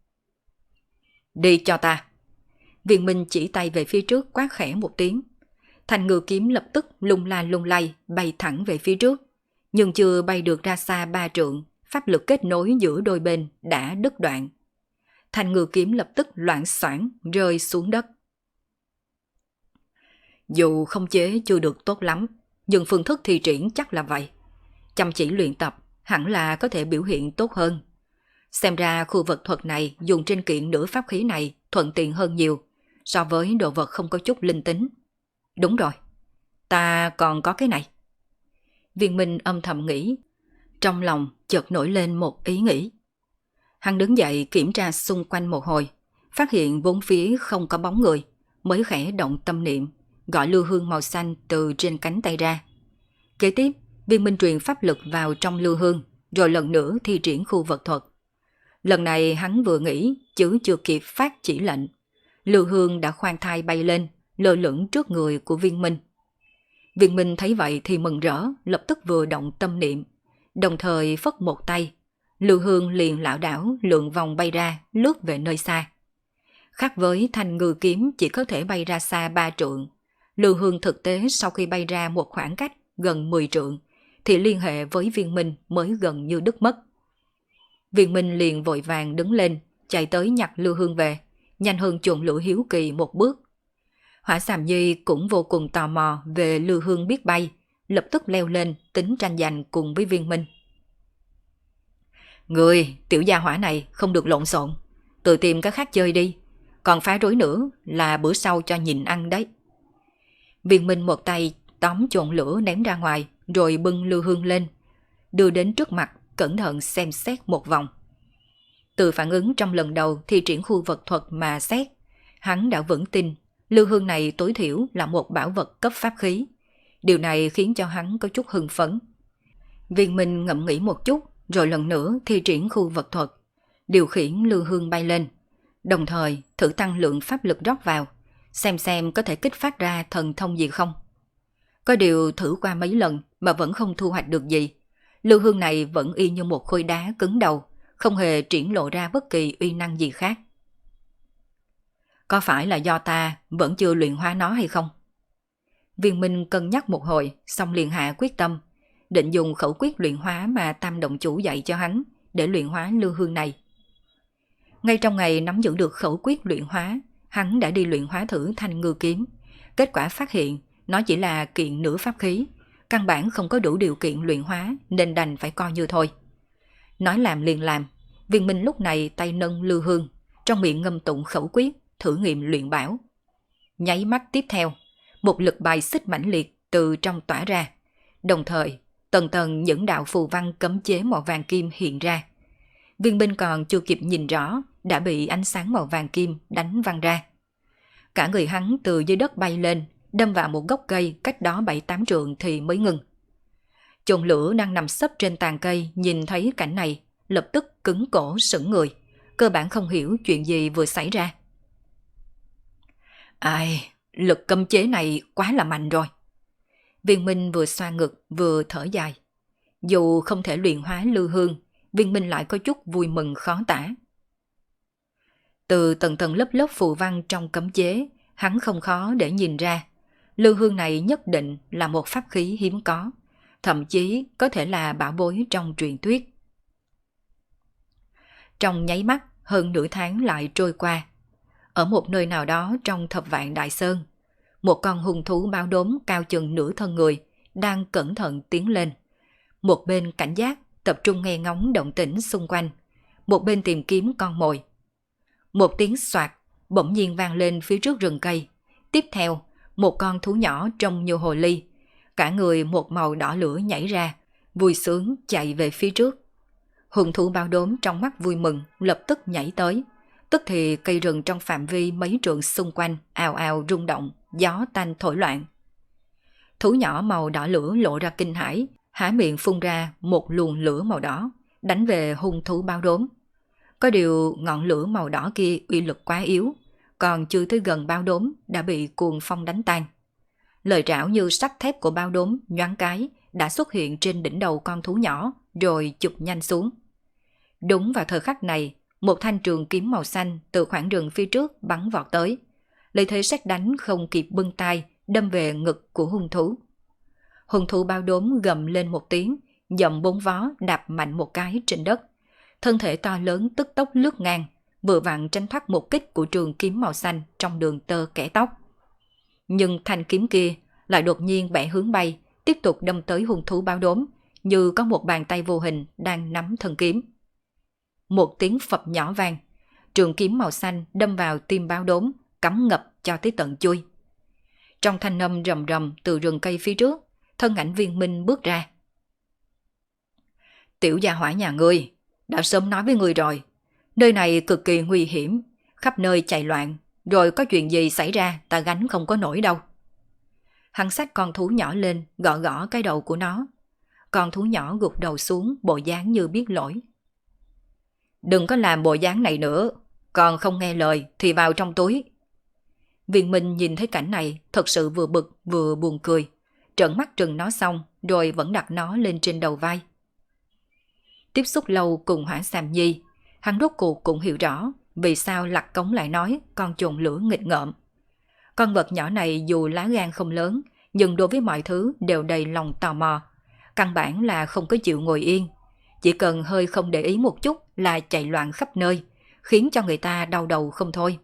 Đi cho ta. Viên Minh chỉ tay về phía trước quát khẽ một tiếng. Thanh ngư kiếm lập tức lung la lung lay bay thẳng về phía trước. Nhưng chưa bay được ra xa 3 trượng, pháp lực kết nối giữa đôi bên đã đứt đoạn. Thanh ngư kiếm lập tức loạng xoảng rơi xuống đất. Dù không chế chưa được tốt lắm, nhưng phương thức thi triển chắc là vậy. Chăm chỉ luyện tập hẳn là có thể biểu hiện tốt hơn. Xem ra khu vật thuật này dùng trên kiện nửa pháp khí này thuận tiện hơn nhiều so với đồ vật không có chút linh tính. Đúng rồi, ta còn có cái này. Viên Minh âm thầm nghĩ, trong lòng chợt nổi lên một ý nghĩ. Hắn đứng dậy kiểm tra xung quanh một hồi, phát hiện bốn phía không có bóng người, mới khẽ động tâm niệm, gọi lưu hương màu xanh từ trên cánh tay ra. Kế tiếp, Viên Minh truyền pháp lực vào trong lưu hương, rồi lần nữa thi triển khu vật thuật. Lần này hắn vừa nghĩ, chứ chưa kịp phát chỉ lệnh. Lưu hương đã khoan thai bay lên, lơ lửng trước người của Viên Minh. Viên Minh thấy vậy thì mừng rỡ, lập tức vừa động tâm niệm, đồng thời phất một tay. Lưu hương liền lảo đảo lượn vòng bay ra, lướt về nơi xa. Khác với thanh ngư kiếm chỉ có thể bay ra xa 3 trượng, Lưu hương thực tế sau khi bay ra một khoảng cách gần 10 trượng, thì liên hệ với Viên Minh mới gần như đứt mất. Viên Minh liền vội vàng đứng lên, chạy tới nhặt lưu hương về, nhanh hơn chuồn lửa hiếu kỳ một bước. Hỏa Xàm Nhi cũng vô cùng tò mò về lưu hương biết bay, lập tức leo lên tính tranh giành cùng với Viên Minh. Người, tiểu gia hỏa này không được lộn xộn, tự tìm cái khác chơi đi, còn phá rối nữa là bữa sau cho nhìn ăn đấy. Viên Minh một tay tóm chuồn lửa ném ra ngoài, rồi bưng lưu hương lên, đưa đến trước mặt, cẩn thận xem xét một vòng. Từ phản ứng trong lần đầu thi triển khu vật thuật mà xét, hắn đã vững tin lưu hương này tối thiểu là một bảo vật cấp pháp khí. Điều này khiến cho hắn có chút hưng phấn. Viên Minh ngẫm nghĩ một chút, rồi lần nữa thi triển khu vật thuật, điều khiển lưu hương bay lên, đồng thời thử tăng lượng pháp lực rót vào, xem có thể kích phát ra thần thông gì không. Có điều thử qua mấy lần mà vẫn không thu hoạch được gì. Lưu hương này vẫn y như một khối đá cứng đầu, không hề triển lộ ra bất kỳ uy năng gì khác. Có phải là do ta vẫn chưa luyện hóa nó hay không? Viên Minh cân nhắc một hồi, xong liền hạ quyết tâm, định dùng khẩu quyết luyện hóa mà Tam Động Chủ dạy cho hắn để luyện hóa lưu hương này. Ngay trong ngày nắm giữ được khẩu quyết luyện hóa, hắn đã đi luyện hóa thử thanh ngư kiếm. Kết quả phát hiện nó chỉ là kiện nửa pháp khí, căn bản không có đủ điều kiện luyện hóa nên đành phải coi như thôi. Nói làm liền làm, Viên Minh lúc này tay nâng lưu hương, trong miệng ngâm tụng khẩu quyết, thử nghiệm luyện bảo. Nháy mắt tiếp theo, một lực bài xích mãnh liệt từ trong tỏa ra, đồng thời tầng tầng những đạo phù văn cấm chế màu vàng kim hiện ra. Viên Minh còn chưa kịp nhìn rõ đã bị ánh sáng màu vàng kim đánh văng ra. Cả người hắn từ dưới đất bay lên, đâm vào một gốc cây cách đó 7-8 trượng thì mới ngừng. Chồn lửa đang nằm sấp trên tàn cây nhìn thấy cảnh này, lập tức cứng cổ sững người, cơ bản không hiểu chuyện gì vừa xảy ra. Ai, lực cấm chế này quá là mạnh rồi. Viên Minh vừa xoa ngực vừa thở dài. Dù không thể luyện hóa lưu hương, Viên Minh lại có chút vui mừng khó tả. Từ tầng tầng lớp lớp phù văn trong cấm chế, hắn không khó để nhìn ra, lưu hương này nhất định là một pháp khí hiếm có, thậm chí có thể là bảo bối trong truyền thuyết. Trong nháy mắt, hơn nửa tháng lại trôi qua. Ở một nơi nào đó trong Thập Vạn Đại Sơn, một con hung thú bao đốm cao chừng nửa thân người đang cẩn thận tiến lên. Một bên cảnh giác, tập trung nghe ngóng động tĩnh xung quanh, một bên tìm kiếm con mồi. Một tiếng xoạt bỗng nhiên vang lên phía trước rừng cây. Tiếp theo, một con thú nhỏ trông như hồ ly, cả người một màu đỏ lửa nhảy ra, vui sướng chạy về phía trước. Hung thú bao đốm trong mắt vui mừng lập tức nhảy tới, Tức thì cây rừng trong phạm vi mấy trượng xung quanh ào ào rung động, gió tanh thổi loạn. Thú nhỏ màu đỏ lửa lộ ra kinh hãi, há miệng phun ra một luồng lửa màu đỏ, đánh về hung thú báo đốm. Có điều ngọn lửa màu đỏ kia uy lực quá yếu, còn chưa tới gần bao đốm đã bị cuồng phong đánh tan. Lời trảo như sắt thép của bao đốm nhoáng cái đã xuất hiện trên đỉnh đầu con thú nhỏ rồi chụp nhanh xuống. Đúng vào thời khắc này, một thanh trường kiếm màu xanh từ khoảng rừng phía trước bắn vọt tới, lấy thế sét đánh không kịp bưng tay đâm về ngực của hung thú. Hung thú bao đốm gầm lên một tiếng, dậm bốn vó đạp mạnh một cái trên đất. Thân thể to lớn tức tốc lướt ngang, vừa vặn tránh thoát một kích của trường kiếm màu xanh trong đường tơ kẻ tóc. Nhưng thanh kiếm kia lại đột nhiên bẻ hướng bay, tiếp tục đâm tới hung thú bao đốm, như có một bàn tay vô hình đang nắm thân kiếm. Một tiếng phập nhỏ vang, trường kiếm màu xanh đâm vào tim bao đốm, cắm ngập cho tới tận chui. Trong thanh âm rầm rầm từ rừng cây phía trước, thân ảnh Viên Minh bước ra. Tiểu gia hỏa nhà ngươi, đã sớm nói với ngươi rồi, nơi này cực kỳ nguy hiểm, khắp nơi chạy loạn, rồi có chuyện gì xảy ra ta gánh không có nổi đâu. Hắn xách con thú nhỏ lên, gõ gõ cái đầu của nó. Con thú nhỏ gục đầu xuống, bộ dáng như biết lỗi. Đừng có làm bộ dáng này nữa, còn không nghe lời thì vào trong túi. Viên Minh nhìn thấy cảnh này thật sự vừa bực vừa buồn cười, trợn mắt trừng nó xong rồi vẫn đặt nó lên trên đầu vai. Tiếp xúc lâu cùng Hỏa Sàm Nhi, hắn rốt cuộc cũng hiểu rõ vì sao Lạc Cống lại nói con trồn lửa nghịch ngợm. Con vật nhỏ này dù lá gan không lớn, nhưng đối với mọi thứ đều đầy lòng tò mò. Căn bản là không có chịu ngồi yên, chỉ cần hơi không để ý một chút là chạy loạn khắp nơi, khiến cho người ta đau đầu không thôi.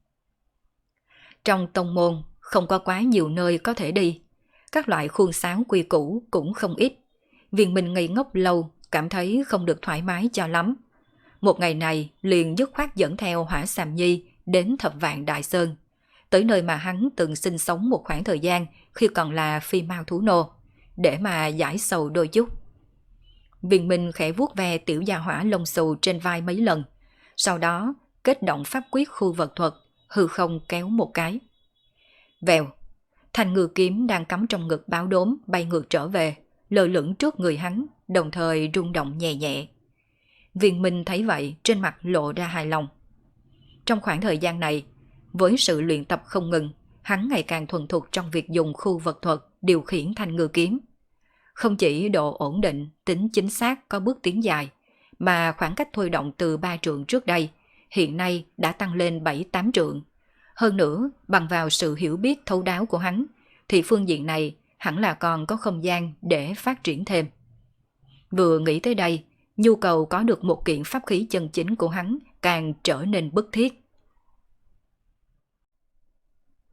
Trong tông môn không có quá nhiều nơi có thể đi, các loại khuôn sáo quy củ cũng không ít. Viên Minh ngây ngốc lâu, cảm thấy không được thoải mái cho lắm. Một ngày này liền dứt khoát dẫn theo Hỏa Sàm Nhi đến Thập Vạn Đại Sơn, tới nơi mà hắn từng sinh sống một khoảng thời gian khi còn là phi mao thú nô, để mà giải sầu đôi chút. Viên Minh khẽ vuốt ve tiểu gia hỏa lông xù trên vai mấy lần, sau đó kết động pháp quyết khu vật thuật, hư không kéo một cái. Vèo, thanh ngư kiếm đang cắm trong ngực báo đốm bay ngược trở về, lơ lửng trước người hắn, đồng thời rung động nhẹ nhẹ. Viên Minh thấy vậy trên mặt lộ ra hài lòng. Trong khoảng thời gian này, với sự luyện tập không ngừng, hắn ngày càng thuần thục trong việc dùng khu vật thuật điều khiển thanh ngư kiếm. Không chỉ độ ổn định, tính chính xác có bước tiến dài, mà khoảng cách thôi động từ 3 trượng trước đây, hiện nay đã tăng lên 7-8 trượng. Hơn nữa, bằng vào sự hiểu biết thấu đáo của hắn, thì phương diện này hẳn là còn có không gian để phát triển thêm. Vừa nghĩ tới đây, nhu cầu có được một kiện pháp khí chân chính của hắn càng trở nên bức thiết.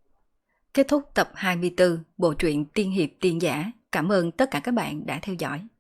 Kết thúc tập 24 bộ truyện Tiên Hiệp Tiên Giả. Cảm ơn tất cả các bạn đã theo dõi.